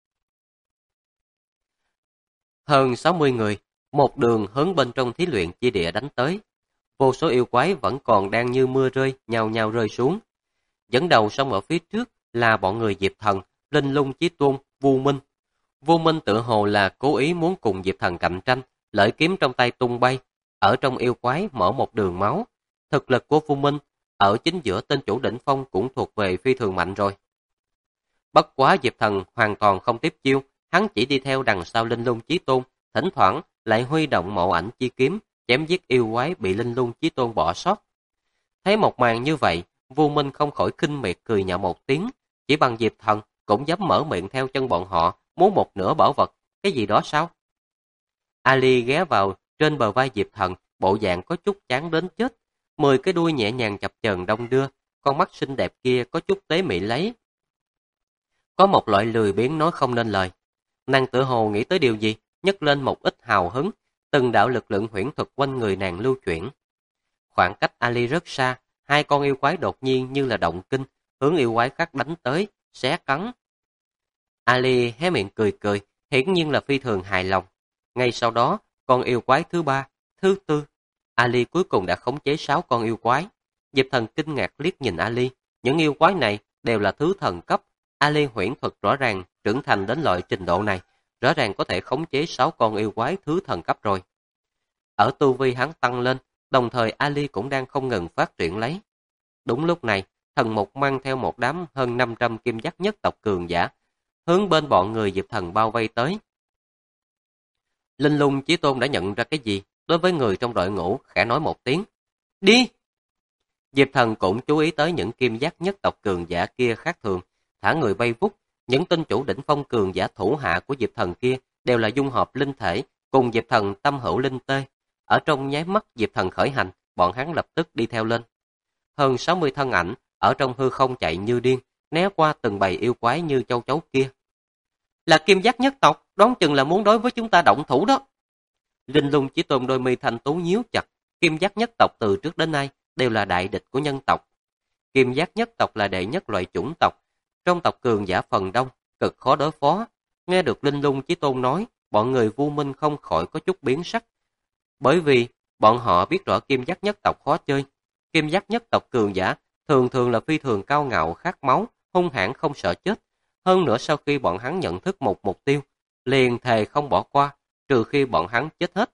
S1: Hơn 60 người, một đường hướng bên trong thí luyện chi địa đánh tới. Vô số yêu quái vẫn còn đang như mưa rơi, nhào nhào rơi xuống. Dẫn đầu xong ở phía trước là bọn người Diệp Thần, Linh Lung Chí Tôn, Vô Minh. Vô Minh tự hồ là cố ý muốn cùng Diệp Thần cạnh tranh, lợi kiếm trong tay tung bay, ở trong yêu quái mở một đường máu. Thực lực của Vô Minh ở chính giữa tên chủ đỉnh phong cũng thuộc về phi thường mạnh rồi. Bất quá Diệp Thần hoàn toàn không tiếp chiêu, hắn chỉ đi theo đằng sau Linh Lung Chí Tôn, thỉnh thoảng lại huy động mộ ảnh chi kiếm, chém giết yêu quái bị Linh Lung Chí Tôn bỏ sót. Thấy một màn như vậy, Vô Minh không khỏi khinh miệt cười nhạo một tiếng, chỉ bằng Diệp Thần cũng dám mở miệng theo chân bọn họ, muốn một nửa bảo vật, cái gì đó sao? Ali ghé vào trên bờ vai Diệp Thần, bộ dạng có chút chán đến chết, 10 cái đuôi nhẹ nhàng chập chờn đong đưa, con mắt xinh đẹp kia có chút tế mị lấy. Có một loại lười biếng nói không nên lời. Nàng tự hồ nghĩ tới điều gì, nhấc lên một ít hào hứng, từng đạo lực lượng huyễn thuật quanh người nàng lưu chuyển. Khoảng cách Ali rất xa, hai con yêu quái đột nhiên như là động kinh, hướng yêu quái khác đánh tới, xé cắn. Ali hé miệng cười cười, hiển nhiên là phi thường hài lòng. Ngay sau đó, con yêu quái thứ ba, thứ tư, Ali cuối cùng đã khống chế 6 con yêu quái. Diệp Thần kinh ngạc liếc nhìn Ali, những yêu quái này đều là thứ thần cấp. Ali huyễn thuật rõ ràng trưởng thành đến loại trình độ này, rõ ràng có thể khống chế 6 con yêu quái thứ thần cấp rồi. Ở tu vi hắn tăng lên, đồng thời Ali cũng đang không ngừng phát triển lấy. Đúng lúc này, Thần Mục mang theo một đám hơn 500 kim giác nhất tộc cường giả, hướng bên bọn người Diệp Thần bao vây tới. Linh Lung Chí Tôn đã nhận ra cái gì, đối với người trong đội ngũ khẽ nói một tiếng. Đi! Diệp Thần cũng chú ý tới những kim giác nhất tộc cường giả kia khác thường, thả người bay vút. Những tinh chủ đỉnh phong cường giả thủ hạ của Diệp Thần kia đều là dung hợp linh thể, cùng Diệp Thần tâm hữu linh tê. Ở trong nháy mắt Diệp Thần khởi hành, bọn hắn lập tức đi theo lên. Hơn 60 thân ảnh, ở trong hư không chạy như điên, né qua từng bầy yêu quái như châu chấu kia. Là kim giác nhất tộc, đoán chừng là muốn đối với chúng ta động thủ đó. Linh Lung Chí Tôn đôi mi thanh tú nhíu chặt, kim giác nhất tộc từ trước đến nay đều là đại địch của nhân tộc. Kim giác nhất tộc là đệ nhất loại chủng tộc, trong tộc cường giả phần đông, cực khó đối phó. Nghe được Linh Lung Chí Tôn nói, bọn người Vu Minh không khỏi có chút biến sắc. Bởi vì, bọn họ biết rõ kim giác nhất tộc khó chơi. Kim giác nhất tộc cường giả thường thường là phi thường cao ngạo khát máu, hung hãn không sợ chết. Hơn nữa sau khi bọn hắn nhận thức một mục tiêu, liền thề không bỏ qua, trừ khi bọn hắn chết hết.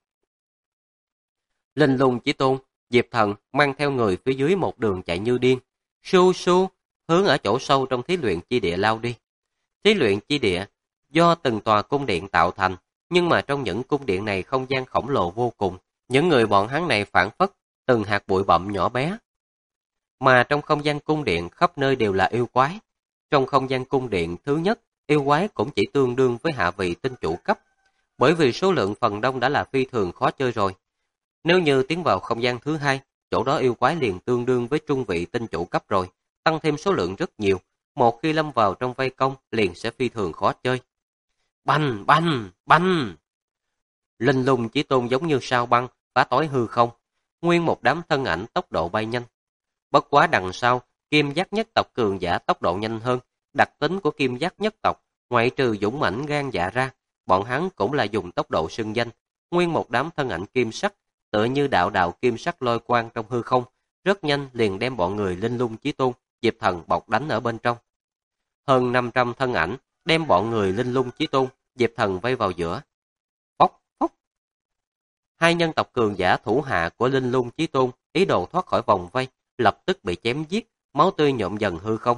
S1: Linh Lung Chí Tôn, Diệp Thần mang theo người phía dưới một đường chạy như điên. Su su, hướng ở chỗ sâu trong thí luyện chi địa lao đi. Thí luyện chi địa do từng tòa cung điện tạo thành, nhưng mà trong những cung điện này không gian khổng lồ vô cùng. Những người bọn hắn này phản phất từng hạt bụi bặm nhỏ bé. Mà trong không gian cung điện khắp nơi đều là yêu quái. Trong không gian cung điện thứ nhất, yêu quái cũng chỉ tương đương với hạ vị tinh chủ cấp. Bởi vì số lượng phần đông đã là phi thường khó chơi rồi. Nếu như tiến vào không gian thứ hai, chỗ đó yêu quái liền tương đương với trung vị tinh chủ cấp rồi, tăng thêm số lượng rất nhiều. Một khi lâm vào trong vây công, liền sẽ phi thường khó chơi. Banh, banh, banh! Linh Lung Chí Tôn giống như sao băng, phá tối hư không. Nguyên một đám thân ảnh tốc độ bay nhanh. Bất quá đằng sau, kim giác nhất tộc cường giả tốc độ nhanh hơn. Đặc tính của kim giác nhất tộc, ngoại trừ dũng mãnh gan dạ ra, bọn hắn cũng là dùng tốc độ xưng danh. Nguyên một đám thân ảnh kim sắc, tựa như đạo đạo kim sắc lôi quang trong hư không, rất nhanh liền đem bọn người Linh Lung Chí Tôn, Diệp Thần bọc đánh ở bên trong. Hơn 500 thân ảnh, đem bọn người Linh Lung Chí Tôn, Diệp Thần vây vào giữa. Phốc, phốc. Hai nhân tộc cường giả thủ hạ của Linh Lung Chí Tôn, ý đồ thoát khỏi vòng vây, lập tức bị chém giết, máu tươi nhuộm dần hư không.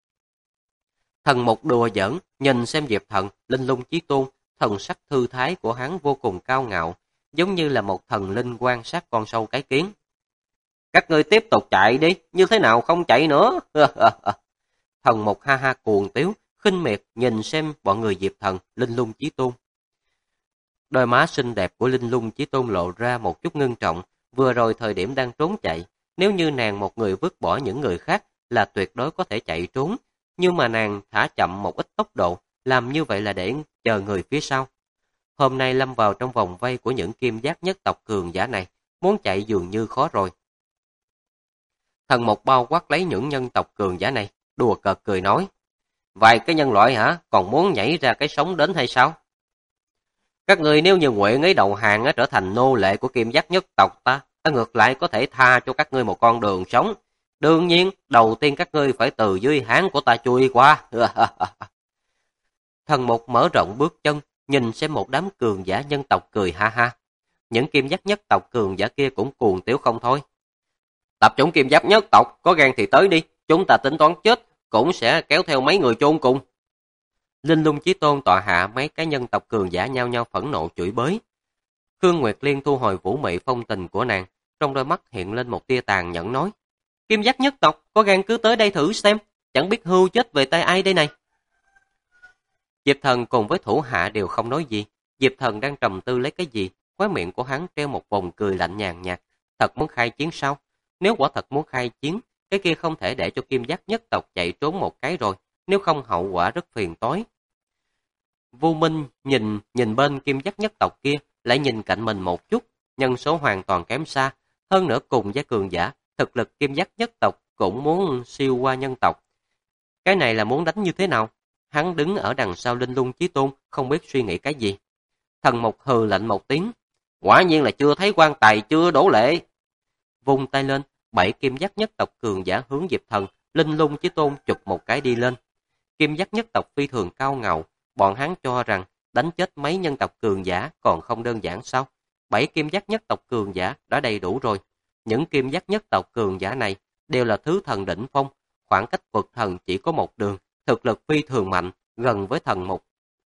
S1: Thần Mục đùa giỡn, nhìn xem Diệp Thần, Linh Lung Chí Tôn, thần sắc thư thái của hắn vô cùng cao ngạo, giống như là một thần linh quan sát con sâu cái kiến. Các ngươi tiếp tục chạy đi, như thế nào không chạy nữa? Thần Mục ha ha cuồng tiếu, khinh miệt nhìn xem bọn người Diệp Thần, Linh Lung Chí Tôn. Đôi má xinh đẹp của Linh Lung Chí Tôn lộ ra một chút ngưng trọng, vừa rồi thời điểm đang trốn chạy, nếu như nàng một người vứt bỏ những người khác là tuyệt đối có thể chạy trốn, nhưng mà nàng thả chậm một ít tốc độ, làm như vậy là để chờ người phía sau. Hôm nay lâm vào trong vòng vây của những kim giác nhất tộc cường giả này, muốn chạy dường như khó rồi. Thần Mục bao quát lấy những nhân tộc cường giả này, đùa cợt cười nói. Vài cái nhân loại hả, còn muốn nhảy ra cái sống đến hay sao? Các người nếu như nguyện ấy đầu hàng trở thành nô lệ của kim giác nhất tộc ta ngược lại có thể tha cho các ngươi một con đường sống. Đương nhiên, đầu tiên các ngươi phải từ dưới háng của ta chui qua. Thần Mục mở rộng bước chân, nhìn xem một đám cường giả nhân tộc cười ha ha. Những kim giác nhất tộc cường giả kia cũng cuồng tiếu không thôi. Tập chủng kim giác nhất tộc, có gan thì tới đi, chúng ta tính toán chết, cũng sẽ kéo theo mấy người chôn cùng. Linh Lung Chí Tôn tọa hạ mấy cái nhân tộc cường giả nhao nhao phẫn nộ chửi bới. Khương Nguyệt Liên thu hồi vũ mị phong tình của nàng, trong đôi mắt hiện lên một tia tàn nhẫn nói. Kim giác nhất tộc, có gan cứ tới đây thử xem, chẳng biết hưu chết về tay ai đây này. Diệp Thần cùng với thủ hạ đều không nói gì. Diệp Thần đang trầm tư lấy cái gì, khóe miệng của hắn treo một vòng cười lạnh nhàn nhạt. Thật muốn khai chiến sao? Nếu quả thật muốn khai chiến, cái kia không thể để cho kim giác nhất tộc chạy trốn một cái rồi, nếu không hậu quả rất phiền toái. Vu Minh nhìn bên kim giác nhất tộc kia, lại nhìn cạnh mình một chút, nhân số hoàn toàn kém xa, hơn nữa cùng với cường giả, thực lực kim giác nhất tộc cũng muốn siêu qua nhân tộc. Cái này là muốn đánh như thế nào? Hắn đứng ở đằng sau Linh Lung Chí Tôn, không biết suy nghĩ cái gì. Thần Mục hừ lạnh một tiếng. Quả nhiên là chưa thấy quan tài chưa đổ lệ. Vung tay lên, 7 kim giác nhất tộc cường giả hướng Diệp Thần, Linh Lung Chí Tôn chụp một cái đi lên. Kim giác nhất tộc phi thường cao ngạo, bọn hắn cho rằng đánh chết mấy nhân tộc cường giả còn không đơn giản sao? 7 kim giác nhất tộc cường giả đã đầy đủ rồi. Những kim giác nhất tộc cường giả này đều là thứ thần đỉnh phong, khoảng cách vượt thần chỉ có một đường, thực lực phi thường mạnh, gần với thần mục.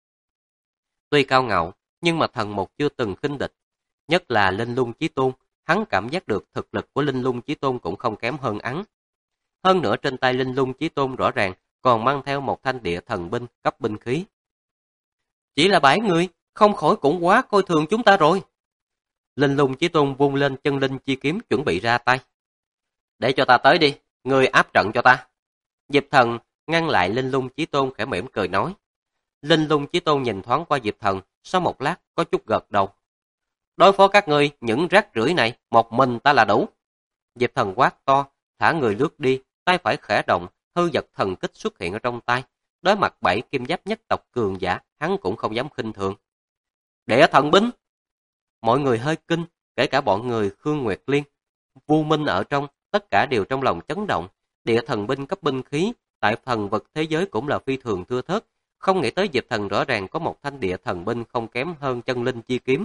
S1: Tuy cao ngạo, nhưng mà thần mục chưa từng khinh địch, nhất là Linh Lung Chí Tôn, hắn cảm giác được thực lực của Linh Lung Chí Tôn cũng không kém hơn hắn. Hơn nữa trên tay Linh Lung Chí Tôn rõ ràng còn mang theo một thanh địa thần binh cấp binh khí. Chỉ là 7 người, không khỏi cũng quá coi thường chúng ta rồi. Linh Lung Chí Tôn vung lên chân linh chi kiếm chuẩn bị ra tay. Để cho ta tới đi, ngươi áp trận cho ta. Diệp Thần ngăn lại Linh Lung Chí Tôn khẽ mỉm cười nói. Linh Lung Chí Tôn nhìn thoáng qua Diệp Thần, sau một lát có chút gật đầu. Đối phó các ngươi những rác rưởi này, một mình ta là đủ. Diệp Thần quát to, thả người lướt đi, tay phải khẽ động, hư vật thần kích xuất hiện ở trong tay. Đối mặt 7 kim giáp nhất tộc cường giả, hắn cũng không dám khinh thường. Địa thần binh! Mọi người hơi kinh, kể cả bọn người Khương Nguyệt Liên, Vu Minh ở trong, tất cả đều trong lòng chấn động. Địa thần binh cấp binh khí, tại thần vật thế giới cũng là phi thường thưa thớt. Không nghĩ tới Diệp Thần rõ ràng có một thanh địa thần binh không kém hơn chân linh chi kiếm.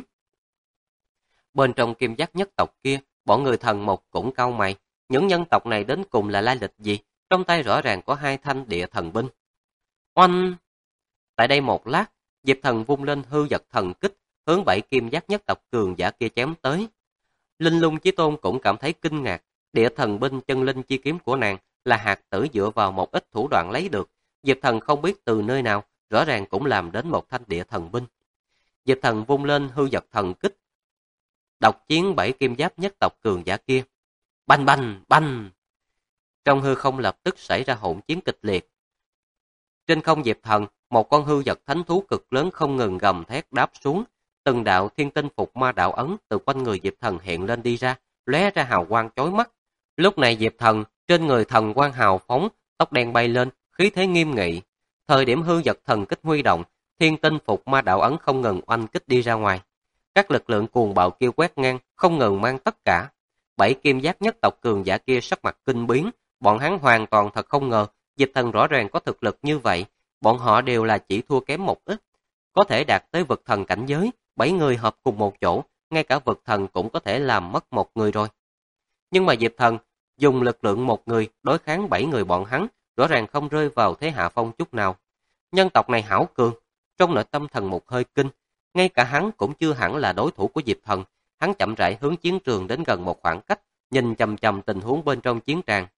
S1: Bên trong kim giác nhất tộc kia, bọn người thần một cũng cau mày. Những nhân tộc này đến cùng là lai lịch gì? Trong tay rõ ràng có 2 thanh địa thần binh. Oanh! Tại đây một lát, Diệp Thần vung lên hư vật thần kích, hướng 7 kim giác nhất tộc cường giả kia chém tới. Linh Lung Chí Tôn cũng cảm thấy kinh ngạc. Địa thần binh chân linh chi kiếm của nàng là hạt tử dựa vào một ít thủ đoạn lấy được. Diệp Thần không biết từ nơi nào, rõ ràng cũng làm đến một thanh địa thần binh. Diệp Thần vung lên hư vật thần kích, độc chiến 7 kim giáp nhất tộc cường giả kia. Bành bành bành! Trong hư không lập tức xảy ra hỗn chiến kịch liệt. Trên không Diệp Thần, một con hư vật thánh thú cực lớn không ngừng gầm thét đáp xuống. Từng đạo thiên tinh phục ma đạo ấn từ quanh người Diệp Thần hiện lên đi ra, lóe ra hào quang chói mắt. Lúc này Diệp Thần, trên người thần quang hào phóng, tóc đen bay lên, khí thế nghiêm nghị. Thời điểm hư vật thần kích huy động, thiên tinh phục ma đạo ấn không ngừng oanh kích đi ra ngoài. Các lực lượng cuồng bạo kia quét ngang, không ngừng mang tất cả. 7 kim giác nhất tộc cường giả kia sắc mặt kinh biến, bọn hắn hoàn toàn thật không ngờ, Diệp Thần rõ ràng có thực lực như vậy, bọn họ đều là chỉ thua kém một ít. Có thể đạt tới vực thần cảnh giới, 7 người hợp cùng một chỗ, ngay cả vực thần cũng có thể làm mất một người rồi. Nhưng mà Diệp Thần dùng lực lượng một người đối kháng 7 người bọn hắn, rõ ràng không rơi vào thế hạ phong chút nào. Nhân tộc này hảo cường, trong nội tâm Thần Mục hơi kinh, ngay cả hắn cũng chưa hẳn là đối thủ của Diệp Thần. Hắn chậm rãi hướng chiến trường đến gần một khoảng cách, nhìn chằm chằm tình huống bên trong chiến tràng.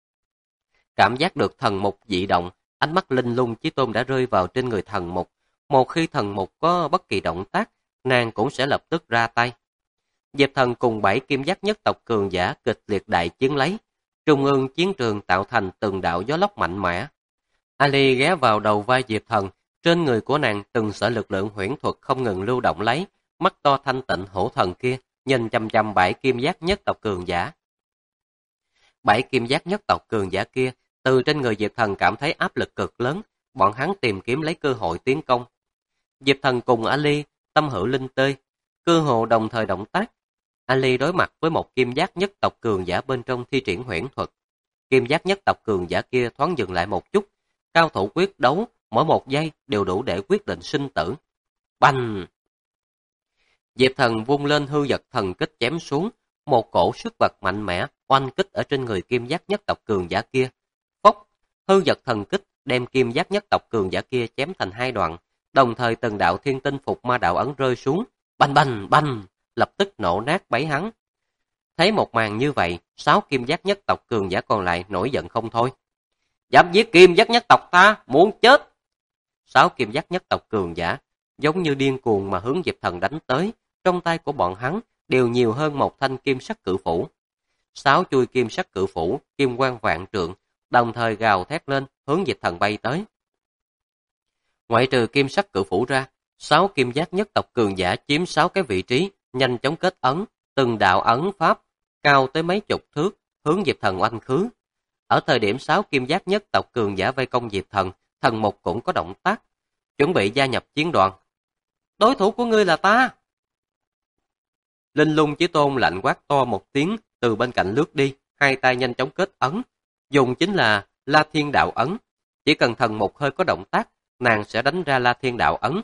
S1: Cảm giác được Thần Mục dị động, ánh mắt Linh Lung Chí Tôn đã rơi vào trên người Thần Mục. Một khi Thần Mục có bất kỳ động tác, nàng cũng sẽ lập tức ra tay. Diệp Thần cùng 7 kim giác nhất tộc cường giả kịch liệt đại chiến lấy, trung ương chiến trường tạo thành từng đạo gió lốc mạnh mẽ. Ali ghé vào đầu vai Diệp Thần, trên người của nàng từng sở lực lượng huyễn thuật không ngừng lưu động lấy, mắt to thanh tịnh hổ thần kia nhìn chằm chằm 7 kim giác nhất tộc cường giả. 7 kim giác nhất tộc cường giả kia từ trên người Diệp Thần cảm thấy áp lực cực lớn, bọn hắn tìm kiếm lấy cơ hội tiến công. Diệp Thần cùng Ali tâm hữu linh tê, cơ hồ đồng thời động tác. Ali đối mặt với một kim giác nhất tộc cường giả bên trong thi triển huyễn thuật. Kim giác nhất tộc cường giả kia thoáng dừng lại một chút, cao thủ quyết đấu, mỗi một giây đều đủ để quyết định sinh tử. Bành! Diệp Thần vung lên hư vật thần kích chém xuống, một cổ sức vật mạnh mẽ oanh kích ở trên người kim giác nhất tộc cường giả kia. Phốc! Hư vật thần kích đem kim giác nhất tộc cường giả kia chém thành 2 đoạn, đồng thời từng đạo thiên tinh phục ma đạo ấn rơi xuống. Bành bành bành! Lập tức nổ nát bấy hắn. Thấy một màn như vậy, 6 kim giác nhất tộc cường giả còn lại nổi giận không thôi. Dám giết kim giác nhất tộc ta, muốn chết! 6 kim giác nhất tộc cường giả, giống như điên cuồng mà hướng Diệp Thần đánh tới, trong tay của bọn hắn đều nhiều hơn một thanh kim sắc cự phủ. 6 chuôi kim sắc cự phủ, kim quang vạn trượng, đồng thời gào thét lên, hướng Diệp Thần bay tới. Ngoại trừ kim sắc cự phủ ra, 6 kim giác nhất tộc cường giả chiếm 6 cái vị trí, nhanh chóng kết ấn, từng đạo ấn pháp, cao tới mấy chục thước, hướng Diệp Thần oanh khứ. Ở thời điểm 6 kim giác nhất tộc cường giả vây công Diệp Thần, Thần Mục cũng có động tác, chuẩn bị gia nhập chiến đoàn. Đối thủ của ngươi là ta! Linh Lung Chí Tôn lạnh quát to một tiếng, từ bên cạnh lướt đi, hai tay nhanh chóng kết ấn, dùng chính là La Thiên Đạo ấn. Chỉ cần Thần Mục hơi có động tác, nàng sẽ đánh ra La Thiên Đạo ấn.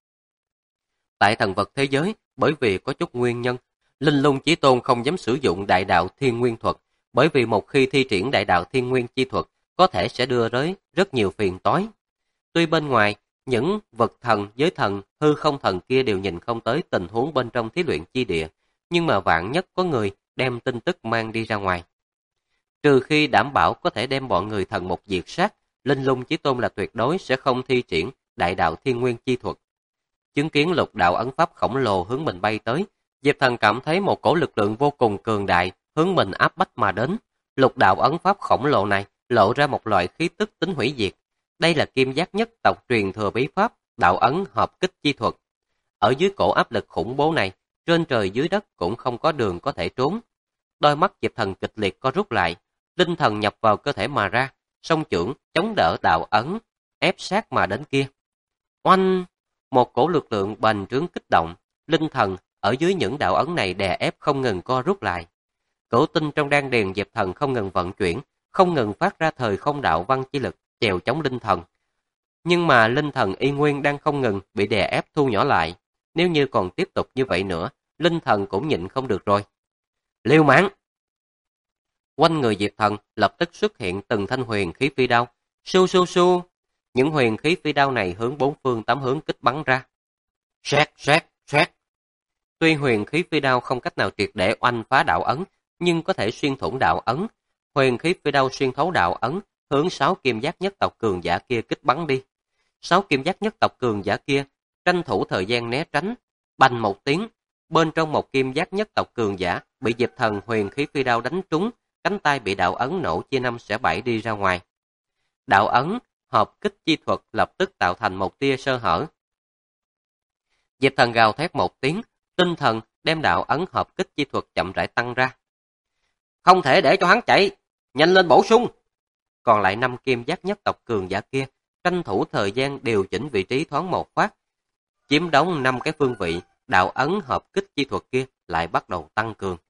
S1: Tại thần vật thế giới, bởi vì có chút nguyên nhân, Linh Lung Chí Tôn không dám sử dụng Đại Đạo Thiên Nguyên thuật, bởi vì một khi thi triển Đại Đạo Thiên Nguyên chi thuật, có thể sẽ đưa tới rất nhiều phiền toái. Tuy bên ngoài, những vật thần, giới thần, hư không thần kia đều nhìn không tới tình huống bên trong thí luyện chi địa, nhưng mà vạn nhất có người đem tin tức mang đi ra ngoài. Trừ khi đảm bảo có thể đem bọn người Thần Mục diệt sát, Linh Lung Chí Tôn là tuyệt đối sẽ không thi triển Đại Đạo Thiên Nguyên chi thuật. Chứng kiến lục đạo ấn pháp khổng lồ hướng mình bay tới, Diệp Thần cảm thấy một cổ lực lượng vô cùng cường đại hướng mình áp bách mà đến. Lục đạo ấn pháp khổng lồ này lộ ra một loại khí tức tính hủy diệt. Đây là kim giác nhất tộc truyền thừa bí pháp, đạo ấn hợp kích chi thuật. Ở dưới cổ áp lực khủng bố này, trên trời dưới đất cũng không có đường có thể trốn. Đôi mắt Diệp Thần kịch liệt co rút lại, linh thần nhập vào cơ thể mà ra, song chưởng chống đỡ đạo ấn, ép sát mà đến kia. Oanh! Một cổ lực lượng bành trướng kích động, linh thần ở dưới những đạo ấn này đè ép không ngừng co rút lại. Cửu tinh trong đan điền Diệp Thần không ngừng vận chuyển, không ngừng phát ra thời không đạo văn chi lực chèo chống linh thần. Nhưng mà linh thần y nguyên đang không ngừng bị đè ép thu nhỏ lại. Nếu như còn tiếp tục như vậy nữa, linh thần cũng nhịn không được rồi. Liều mạng! Quanh người Diệp Thần lập tức xuất hiện từng thanh huyền khí phi đao. Su su su! Những huyền khí phi đao này hướng bốn phương tám hướng kích bắn ra. Xoẹt xoẹt xoẹt! Tuy huyền khí phi đao không cách nào triệt để oanh phá đạo ấn, nhưng có thể xuyên thủng đạo ấn. Huyền khí phi đao xuyên thấu đạo ấn, hướng 6 kim giác nhất tộc cường giả kia kích bắn đi. 6 kim giác nhất tộc cường giả kia tranh thủ thời gian né tránh, bành một tiếng, bên trong một kim giác nhất tộc cường giả bị Diệp Thần huyền khí phi đao đánh trúng, cánh tay bị đạo ấn nổ chia 5/7 đi ra ngoài. Đạo ấn hợp kích chi thuật lập tức tạo thành một tia sơ hở. Diệp Thần gào thét một tiếng, tinh thần đem đạo ấn hợp kích chi thuật chậm rãi tăng ra. Không thể để cho hắn chạy, nhanh lên bổ sung. Còn lại 5 kim giác nhất tộc cường giả kia tranh thủ thời gian điều chỉnh vị trí thoáng một phát, chiếm đóng 5 cái phương vị, đạo ấn hợp kích chi thuật kia lại bắt đầu tăng cường.